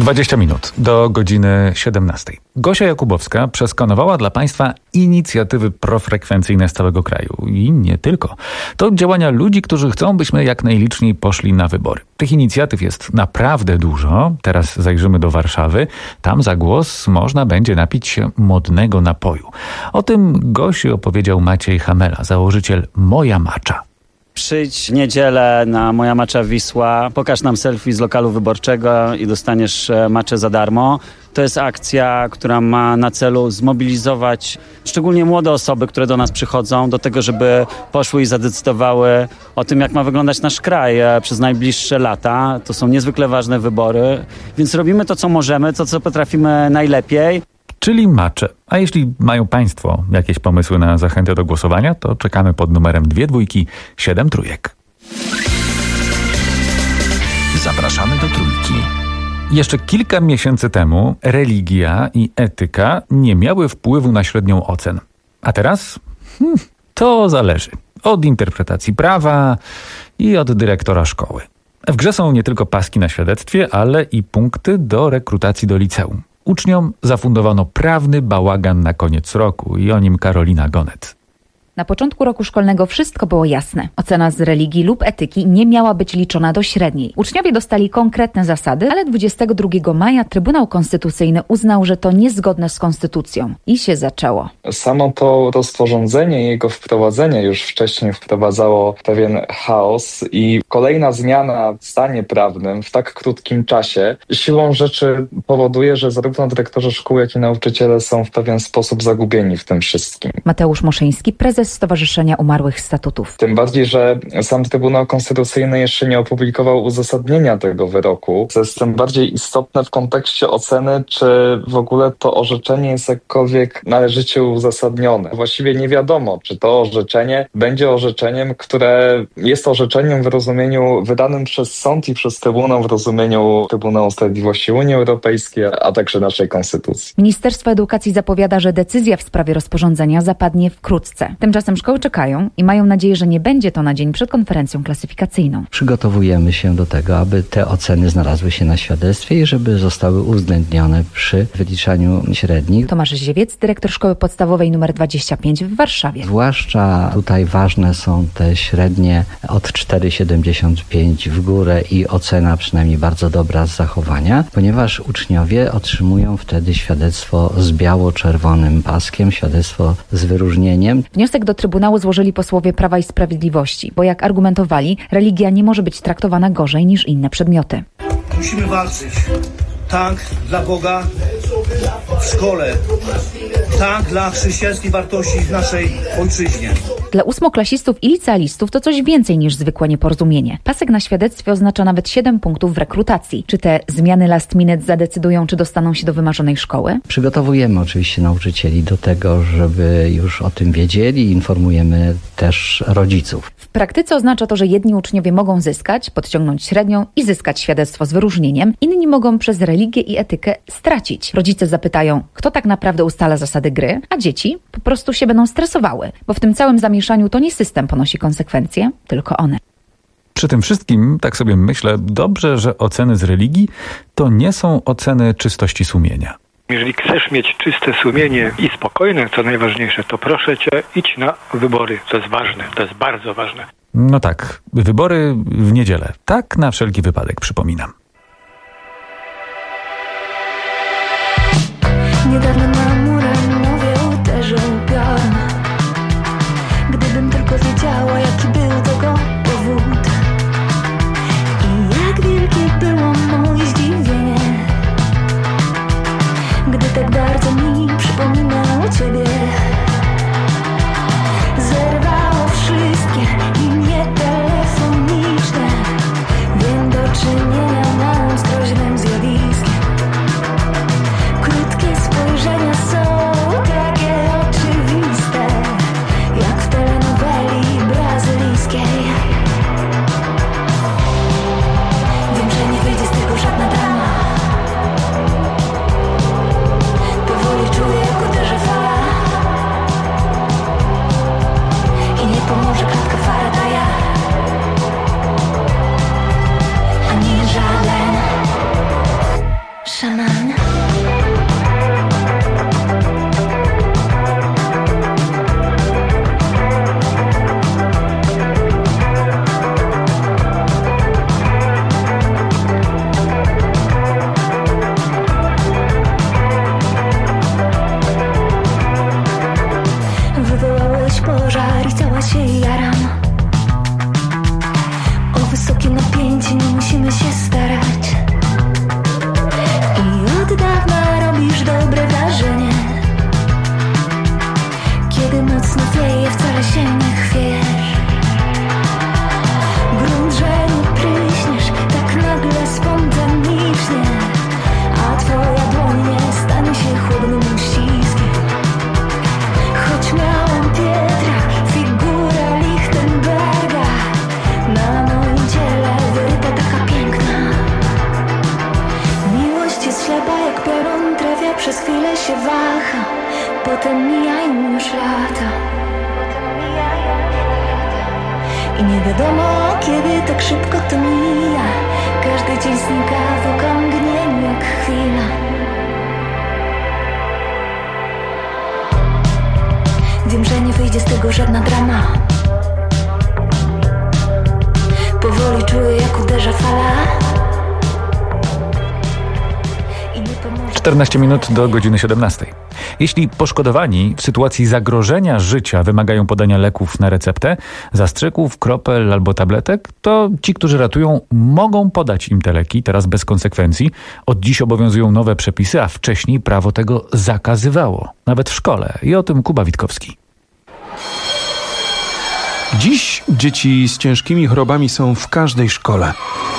dwadzieścia minut do godziny siedemnastej. Gosia Jakubowska przeskanowała dla Państwa inicjatywy profrekwencyjne z całego kraju. I nie tylko. To działania ludzi, którzy chcą, byśmy jak najliczniej poszli na wybory. Tych inicjatyw jest naprawdę dużo. Teraz zajrzymy do Warszawy. Tam za głos można będzie napić się modnego napoju. O tym Gosi opowiedział Maciej Hamela, założyciel Moja Macza. Przyjdź w niedzielę na Moja Macza Wisła, pokaż nam selfie z lokalu wyborczego i dostaniesz maczę za darmo. To jest akcja, która ma na celu zmobilizować szczególnie młode osoby, które do nas przychodzą, do tego, żeby poszły i zadecydowały o tym, jak ma wyglądać nasz kraj przez najbliższe lata. To są niezwykle ważne wybory, więc robimy to, co możemy, to, co potrafimy najlepiej. Czyli macze. A jeśli mają Państwo jakieś pomysły na zachętę do głosowania, to czekamy pod numerem dwie dwójki, siedem trójek. Zapraszamy do Trójki. Jeszcze kilka miesięcy temu religia i etyka nie miały wpływu na średnią ocen. A teraz? Hmm, to zależy. Od interpretacji prawa i od dyrektora szkoły. W grze są nie tylko paski na świadectwie, ale i punkty do rekrutacji do liceum. Uczniom zafundowano prawny bałagan na koniec roku i o nim Karolina Gonet. Na początku roku szkolnego wszystko było jasne. Ocena z religii lub etyki nie miała być liczona do średniej. Uczniowie dostali konkretne zasady, ale dwudziestego drugiego maja Trybunał Konstytucyjny uznał, że to niezgodne z konstytucją. I się zaczęło. Samo to rozporządzenie i jego wprowadzenie już wcześniej wprowadzało pewien chaos i kolejna zmiana w stanie prawnym w tak krótkim czasie siłą rzeczy powoduje, że zarówno dyrektorzy szkół, jak i nauczyciele są w pewien sposób zagubieni w tym wszystkim. Mateusz Moszyński, prezes Stowarzyszenia Umarłych Statutów. Tym bardziej, że sam Trybunał Konstytucyjny jeszcze nie opublikował uzasadnienia tego wyroku, co jest tym bardziej istotne w kontekście oceny, czy w ogóle to orzeczenie jest jakkolwiek należycie uzasadnione. Właściwie nie wiadomo, czy to orzeczenie będzie orzeczeniem, które jest orzeczeniem w rozumieniu wydanym przez sąd i przez Trybunał w rozumieniu Trybunału Sprawiedliwości Unii Europejskiej, a także naszej Konstytucji. Ministerstwo Edukacji zapowiada, że decyzja w sprawie rozporządzenia zapadnie wkrótce. Tymczasem szkoły czekają i mają nadzieję, że nie będzie to na dzień przed konferencją klasyfikacyjną. Przygotowujemy się do tego, aby te oceny znalazły się na świadectwie i żeby zostały uwzględnione przy wyliczaniu średnich. Tomasz Ziewiec, dyrektor Szkoły Podstawowej nr dwadzieścia pięć w Warszawie. Zwłaszcza tutaj ważne są te średnie od cztery przecinek siedemdziesiąt pięć w górę i ocena przynajmniej bardzo dobra z zachowania, ponieważ uczniowie otrzymują wtedy świadectwo z biało-czerwonym paskiem, świadectwo z wyróżnieniem. Wniosek do Trybunału złożyli posłowie Prawa i Sprawiedliwości, bo jak argumentowali, religia nie może być traktowana gorzej niż inne przedmioty. Musimy walczyć. Tak dla Boga w szkole. Tak dla chrześcijańskich wartości w naszej ojczyźnie. Dla ósmoklasistów i licealistów to coś więcej niż zwykłe nieporozumienie. Pasek na świadectwie oznacza nawet siedem punktów w rekrutacji. Czy te zmiany last minute zadecydują, czy dostaną się do wymarzonej szkoły? Przygotowujemy oczywiście nauczycieli do tego, żeby już o tym wiedzieli. Informujemy też rodziców. W praktyce oznacza to, że jedni uczniowie mogą zyskać, podciągnąć średnią i zyskać świadectwo z wyróżnieniem. Inni mogą przez religię i etykę stracić. Rodzice zapytają, kto tak naprawdę ustala zasady gry, a dzieci po prostu się będą stresowały, bo w tym całym zamieszaniu to nie system ponosi konsekwencje, tylko one. Przy tym wszystkim, tak sobie myślę, dobrze, że oceny z religii to nie są oceny czystości sumienia. Jeżeli chcesz mieć czyste sumienie i spokojne, co najważniejsze, to proszę cię, idź na wybory. To jest ważne, to jest bardzo ważne. No tak, wybory w niedzielę. Tak na wszelki wypadek, przypominam. Niedawno na murę mówię, uderzył piorun. Gdybym tylko wiedziała, jaki był tego powód i jak wielkie było moje zdziwienie, gdy tak bardzo mi przypominało ciebie. Zerwało wszystkie linie telefoniczne. Wiem, do czynienia mam z groźnym zjawiskiem. Krótkie spojrzenia są takie oczywiste, jak w telenoweli brazylijskiej. Wiem, że nie wyjdzie z tego żadna drama. Powoli czuję, jak uderza fala. przez chwilę się waha, potem mijają już lata. I nie wiadomo, kiedy tak szybko to mija. Każdy dzień znika w okrągnieniu jak chwila. Wiem, że nie wyjdzie z tego żadna drama. Powoli czuję, jak uderza fala. czternaście minut do godziny siedemnastej. Jeśli poszkodowani w sytuacji zagrożenia życia wymagają podania leków na receptę, zastrzyków, kropel albo tabletek, to ci, którzy ratują, mogą podać im te leki, teraz bez konsekwencji. Od dziś obowiązują nowe przepisy, a wcześniej prawo tego zakazywało, nawet w szkole. I o tym Kuba Witkowski. Dziś dzieci z ciężkimi chorobami są w każdej szkole.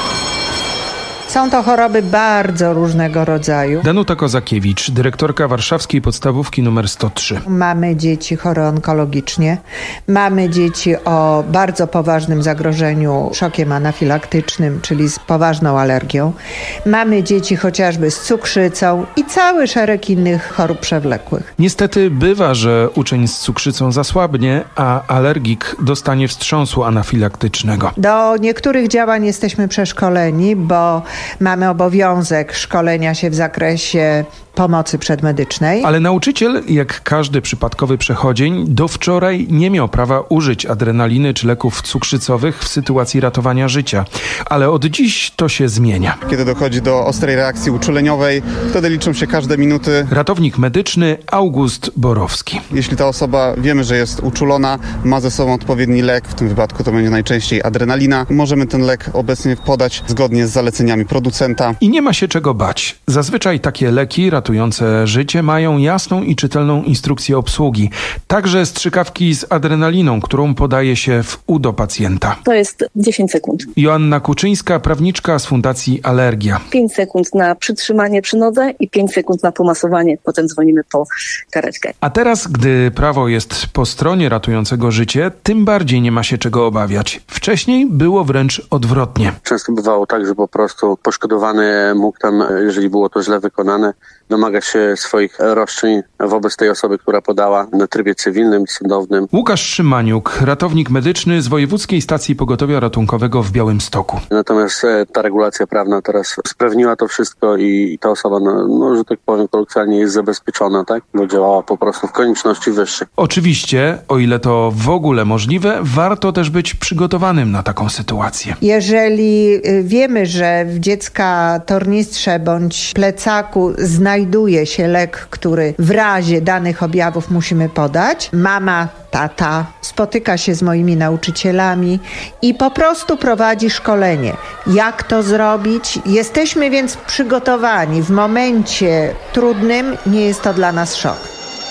Są to choroby bardzo różnego rodzaju. Danuta Kozakiewicz, dyrektorka warszawskiej podstawówki numer sto trzy. Mamy dzieci chore onkologicznie, mamy dzieci o bardzo poważnym zagrożeniu szokiem anafilaktycznym, czyli z poważną alergią. Mamy dzieci chociażby z cukrzycą i cały szereg innych chorób przewlekłych. Niestety bywa, że uczeń z cukrzycą zasłabnie, a alergik dostanie wstrząsu anafilaktycznego. Do niektórych działań jesteśmy przeszkoleni, bo mamy obowiązek szkolenia się w zakresie pomocy przedmedycznej. Ale nauczyciel, jak każdy przypadkowy przechodzień, do wczoraj nie miał prawa użyć adrenaliny czy leków cukrzycowych w sytuacji ratowania życia. Ale od dziś to się zmienia. Kiedy dochodzi do ostrej reakcji uczuleniowej, wtedy liczą się każde minuty. Ratownik medyczny August Borowski. Jeśli ta osoba, wiemy, że jest uczulona, ma ze sobą odpowiedni lek, w tym wypadku to będzie najczęściej adrenalina, możemy ten lek obecnie podać zgodnie z zaleceniami producenta. I nie ma się czego bać. Zazwyczaj takie leki ratujące życie mają jasną i czytelną instrukcję obsługi. Także strzykawki z adrenaliną, którą podaje się w udo pacjenta. To jest dziesięć sekund. Joanna Kuczyńska, prawniczka z Fundacji Alergia. pięć sekund na przytrzymanie przy nodze i pięć sekund na pomasowanie. Potem dzwonimy po karetkę. A teraz, gdy prawo jest po stronie ratującego życie, tym bardziej nie ma się czego obawiać. Wcześniej było wręcz odwrotnie. Często bywało tak, że po prostu poszkodowany mógł tam, jeżeli było to źle wykonane, domagać się swoich roszczeń wobec tej osoby, która podała na trybie cywilnym i sądownym. Łukasz Szymaniuk, ratownik medyczny z Wojewódzkiej Stacji Pogotowia Ratunkowego w Białymstoku. Natomiast ta regulacja prawna teraz sprawniła to wszystko i ta osoba, no, no że tak powiem kolokwialnie, jest zabezpieczona, tak? Bo działała po prostu w konieczności wyższych. Oczywiście, o ile to w ogóle możliwe, warto też być przygotowanym na taką sytuację. Jeżeli wiemy, że w dziecka tornistrze bądź plecaku znajduje się lek, który w razie danych objawów musimy podać, mama, tata spotyka się z moimi nauczycielami i po prostu prowadzi szkolenie. Jak to zrobić? Jesteśmy więc przygotowani. W momencie trudnym nie jest to dla nas szok.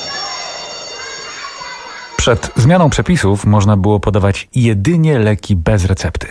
Przed zmianą przepisów można było podawać jedynie leki bez recepty.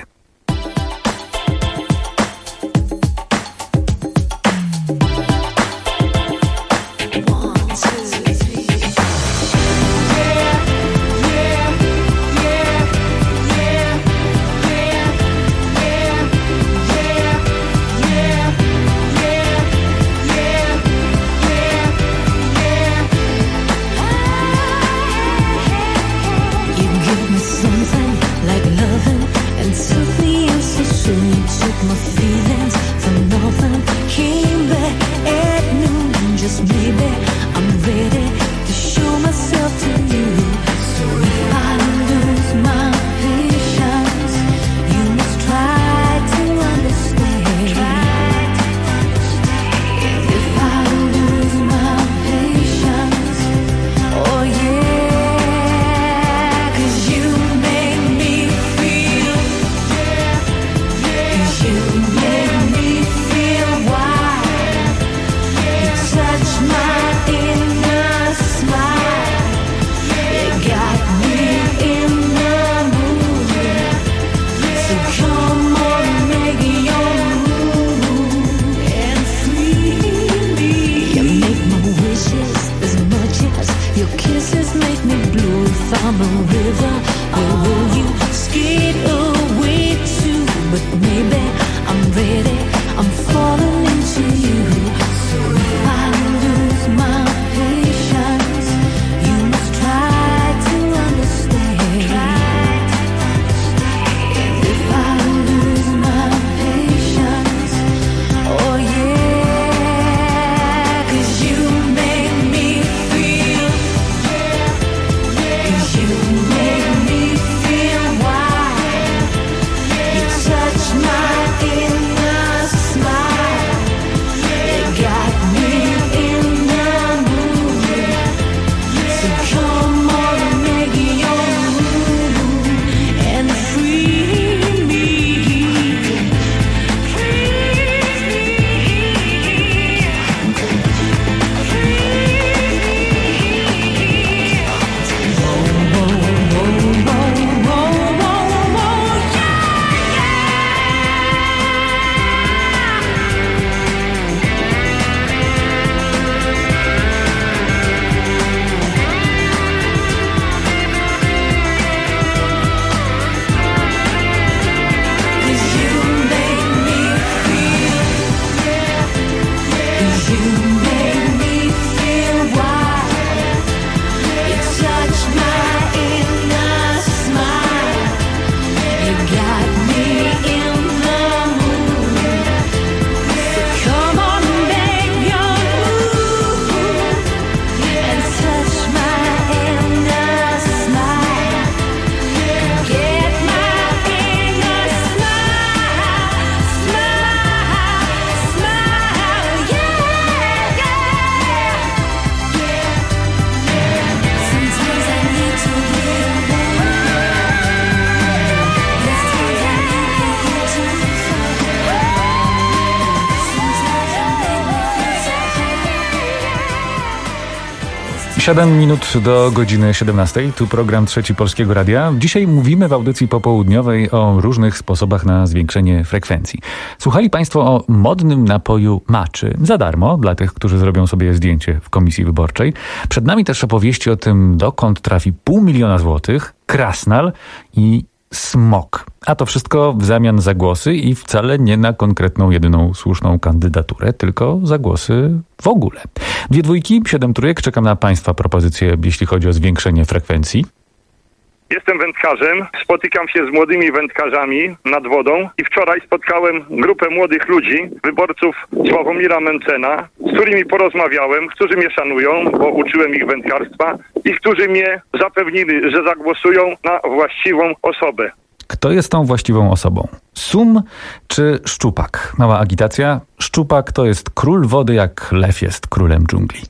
Siedem minut do godziny siedemnastej. Tu program Trzeci Polskiego Radia. Dzisiaj mówimy w audycji popołudniowej o różnych sposobach na zwiększenie frekwencji. Słuchali Państwo o modnym napoju maczy za darmo dla tych, którzy zrobią sobie zdjęcie w komisji wyborczej. Przed nami też opowieści o tym, dokąd trafi pół miliona złotych, krasnal i smok. A to wszystko w zamian za głosy i wcale nie na konkretną, jedyną słuszną kandydaturę, tylko za głosy w ogóle. Dwie dwójki, siedem trójek. Czekam na Państwa propozycje, jeśli chodzi o zwiększenie frekwencji. Jestem wędkarzem, spotykam się z młodymi wędkarzami nad wodą i wczoraj spotkałem grupę młodych ludzi, wyborców Sławomira Mencena, z którymi porozmawiałem, którzy mnie szanują, bo uczyłem ich wędkarstwa i którzy mnie zapewnili, że zagłosują na właściwą osobę. Kto jest tą właściwą osobą? Sum czy szczupak? Mała agitacja. Szczupak to jest król wody, jak lew jest królem dżungli.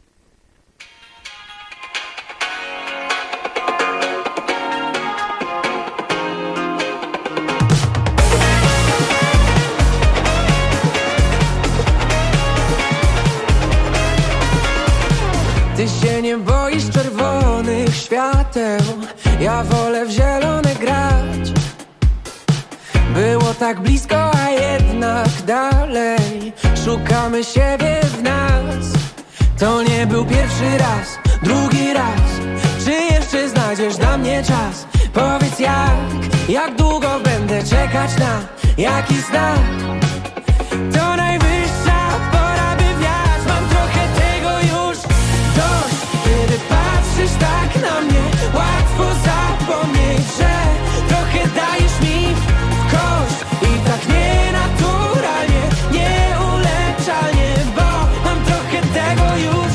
Ty się nie boisz czerwonych świateł, ja wolę w zielone grać. Było tak blisko, a jednak dalej szukamy siebie w nas. To nie był pierwszy raz, drugi raz. Czy jeszcze znajdziesz dla mnie czas? Powiedz jak, jak długo będę czekać na jakiś znak. To najwyższa pora, by wiać. Mam trochę tego już dość. Kiedy patrzysz tak na mnie, łatwo zapomnieć, że trochę dajesz mi w kość. I tak nienaturalnie, nieuleczalnie, bo mam trochę tego już.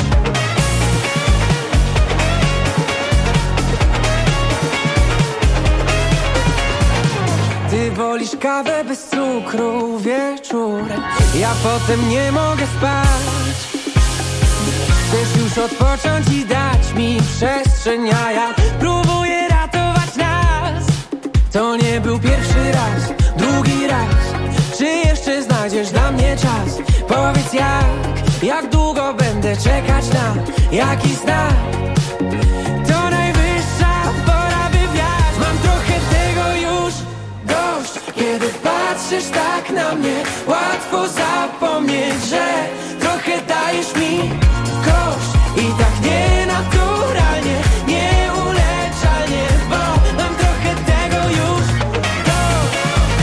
Ty wolisz kawę bez cukru wieczorem, ja potem nie mogę spać. Chcesz już odpocząć i dać mi przestrzeń, a ja próbuję ratować nas. To nie był pierwszy raz, drugi raz. Czy jeszcze znajdziesz dla mnie czas? Powiedz jak, jak długo będę czekać na jakiś znak. To najwyższa pora, by wiać. Mam trochę tego już dość. Kiedy patrzysz tak na mnie, łatwo zapomnieć, że trochę dajesz mi kość. I tak nienaturalnie, nieuleczalnie, bo mam trochę tego już dość.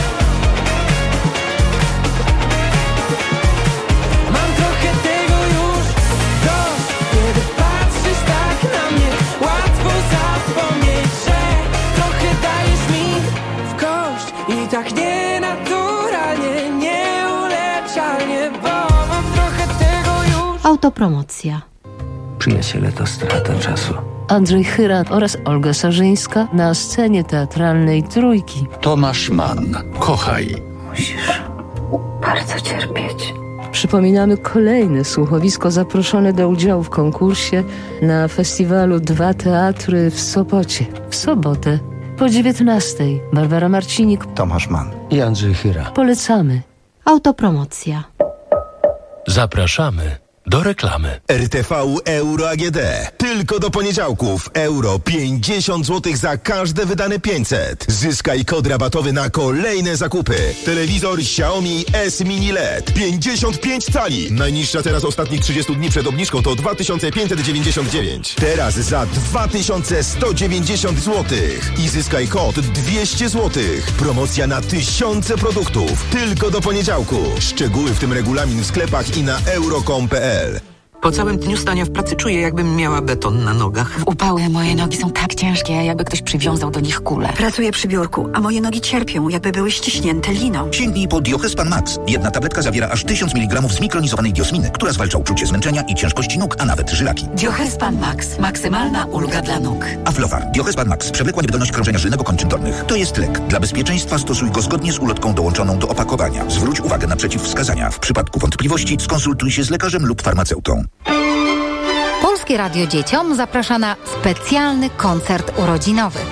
Mam trochę tego już dość. Kiedy patrzysz tak na mnie, łatwo zapomnieć, że trochę dajesz mi w kość. I tak nienaturalnie, nieuleczalnie, bo mam trochę tego już. Autopromocja. Przyjaciele, to strata czasu. Andrzej Chyra oraz Olga Sarzyńska na scenie teatralnej Trójki. Tomasz Mann. Kochaj. Musisz bardzo cierpieć. Przypominamy kolejne słuchowisko zaproszone do udziału w konkursie na festiwalu Dwa Teatry w Sopocie. W sobotę po dziewiętnastej. Barbara Marcinik, Tomasz Mann i Andrzej Chyra. Polecamy. Autopromocja. Zapraszamy do reklamy. R T V Euro A G D. Tylko do poniedziałków. Euro pięćdziesiąt złotych za każde wydane pięćset. Zyskaj kod rabatowy na kolejne zakupy. Telewizor Xiaomi S Mini L E D. pięćdziesiąt pięć cali. Najniższa teraz ostatnich trzydziestu dni przed obniżką to dwa tysiące pięćset dziewięćdziesiąt dziewięć. Teraz za dwa tysiące sto dziewięćdziesiąt złotych. I zyskaj kod dwieście złotych. Promocja na tysiące produktów. Tylko do poniedziałku. Szczegóły, w tym regulamin w sklepach i na euro kropka com kropka p l. Po całym dniu stania w pracy czuję, jakbym miała beton na nogach. W upały moje nogi są tak ciężkie, jakby ktoś przywiązał do nich kulę. Pracuję przy biurku, a moje nogi cierpią, jakby były ściśnięte liną. Sięgnij po Diohespan Max. Jedna tabletka zawiera aż tysiąc miligramów zmikronizowanej diosminy, która zwalcza uczucie zmęczenia i ciężkości nóg, a nawet żylaki. Diohespan Max. Maksymalna ulga dla nóg. Aflofar. Diohespan Max. Przewlekła niewydolność krążenia żylnego kończyn dolnych. To jest lek. Dla bezpieczeństwa stosuj go zgodnie z ulotką dołączoną do opakowania. Zwróć uwagę na przeciwwskazania. W przypadku wątpliwości skonsultuj się z lekarzem lub farmaceutą. Polskie Radio Dzieciom zaprasza na specjalny koncert urodzinowy.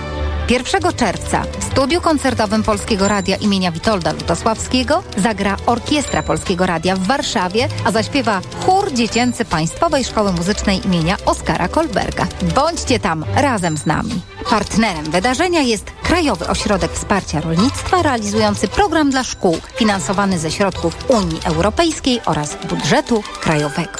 pierwszego czerwca w studiu koncertowym Polskiego Radia imienia Witolda Lutosławskiego zagra Orkiestra Polskiego Radia w Warszawie, a zaśpiewa chór dziecięcy Państwowej Szkoły Muzycznej imienia Oskara Kolberga. Bądźcie tam razem z nami. Partnerem wydarzenia jest Krajowy Ośrodek Wsparcia Rolnictwa realizujący program dla szkół finansowany ze środków Unii Europejskiej oraz budżetu krajowego.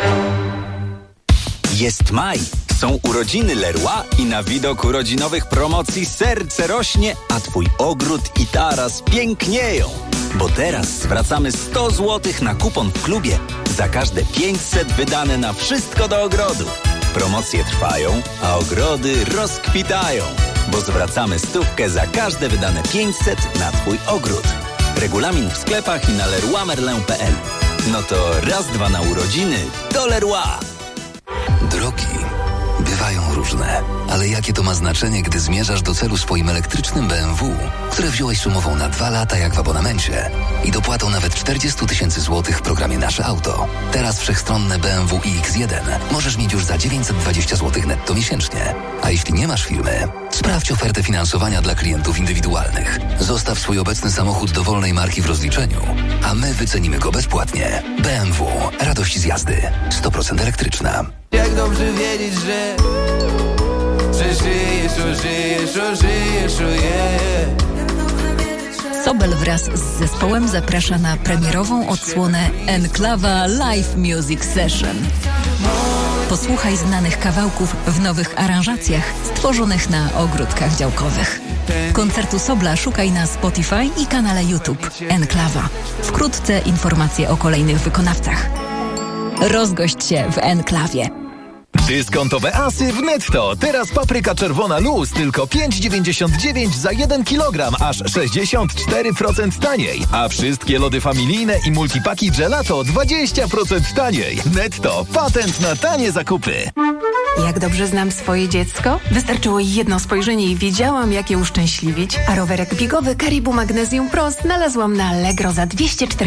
Jest maj, są urodziny Leroy i na widok urodzinowych promocji serce rośnie, a twój ogród i taras pięknieją. Bo teraz zwracamy sto złotych na kupon w klubie za każde pięćset wydane na wszystko do ogrodu. Promocje trwają, a ogrody rozkwitają, bo zwracamy stówkę za każde wydane pięćset na twój ogród. Regulamin w sklepach i na leroy merlin kropka p l. No to raz, dwa na urodziny do Leroy. Drogi bywają różne, ale jakie to ma znaczenie, gdy zmierzasz do celu swoim elektrycznym B M W, które wziąłeś z umową na dwa lata jak w abonamencie i dopłatą nawet czterdzieści tysięcy złotych w programie Nasze Auto. Teraz wszechstronne B M W i X jeden możesz mieć już za dziewięćset dwadzieścia złotych netto miesięcznie. A jeśli nie masz firmy, sprawdź ofertę finansowania dla klientów indywidualnych. Zostaw swój obecny samochód dowolnej marki w rozliczeniu, a my wycenimy go bezpłatnie. B M W. Radość z jazdy. sto procent elektryczna. Jak dobrze wiedzieć, że że żyjesz, o żyjesz, o żyjesz, o je. Sobel wraz z zespołem zaprasza na premierową odsłonę Enklawa Live Music Session. Posłuchaj znanych kawałków w nowych aranżacjach stworzonych na ogródkach działkowych. Koncertu Sobla szukaj na Spotify i kanale YouTube Enklawa. Wkrótce informacje o kolejnych wykonawcach. Rozgość się w Enklawie. Dyskontowe asy w Netto. Teraz papryka czerwona luz tylko pięć dziewięćdziesiąt dziewięć za jeden kilogram, aż sześćdziesiąt cztery procent taniej. A wszystkie lody familijne i multipaki gelato dwadzieścia procent taniej. Netto. Patent na tanie zakupy. Jak dobrze znam swoje dziecko? Wystarczyło jedno spojrzenie i wiedziałam, jak je uszczęśliwić. A rowerek biegowy Caribou Magnesium Pro znalazłam na Allegro za dwieście czterdzieści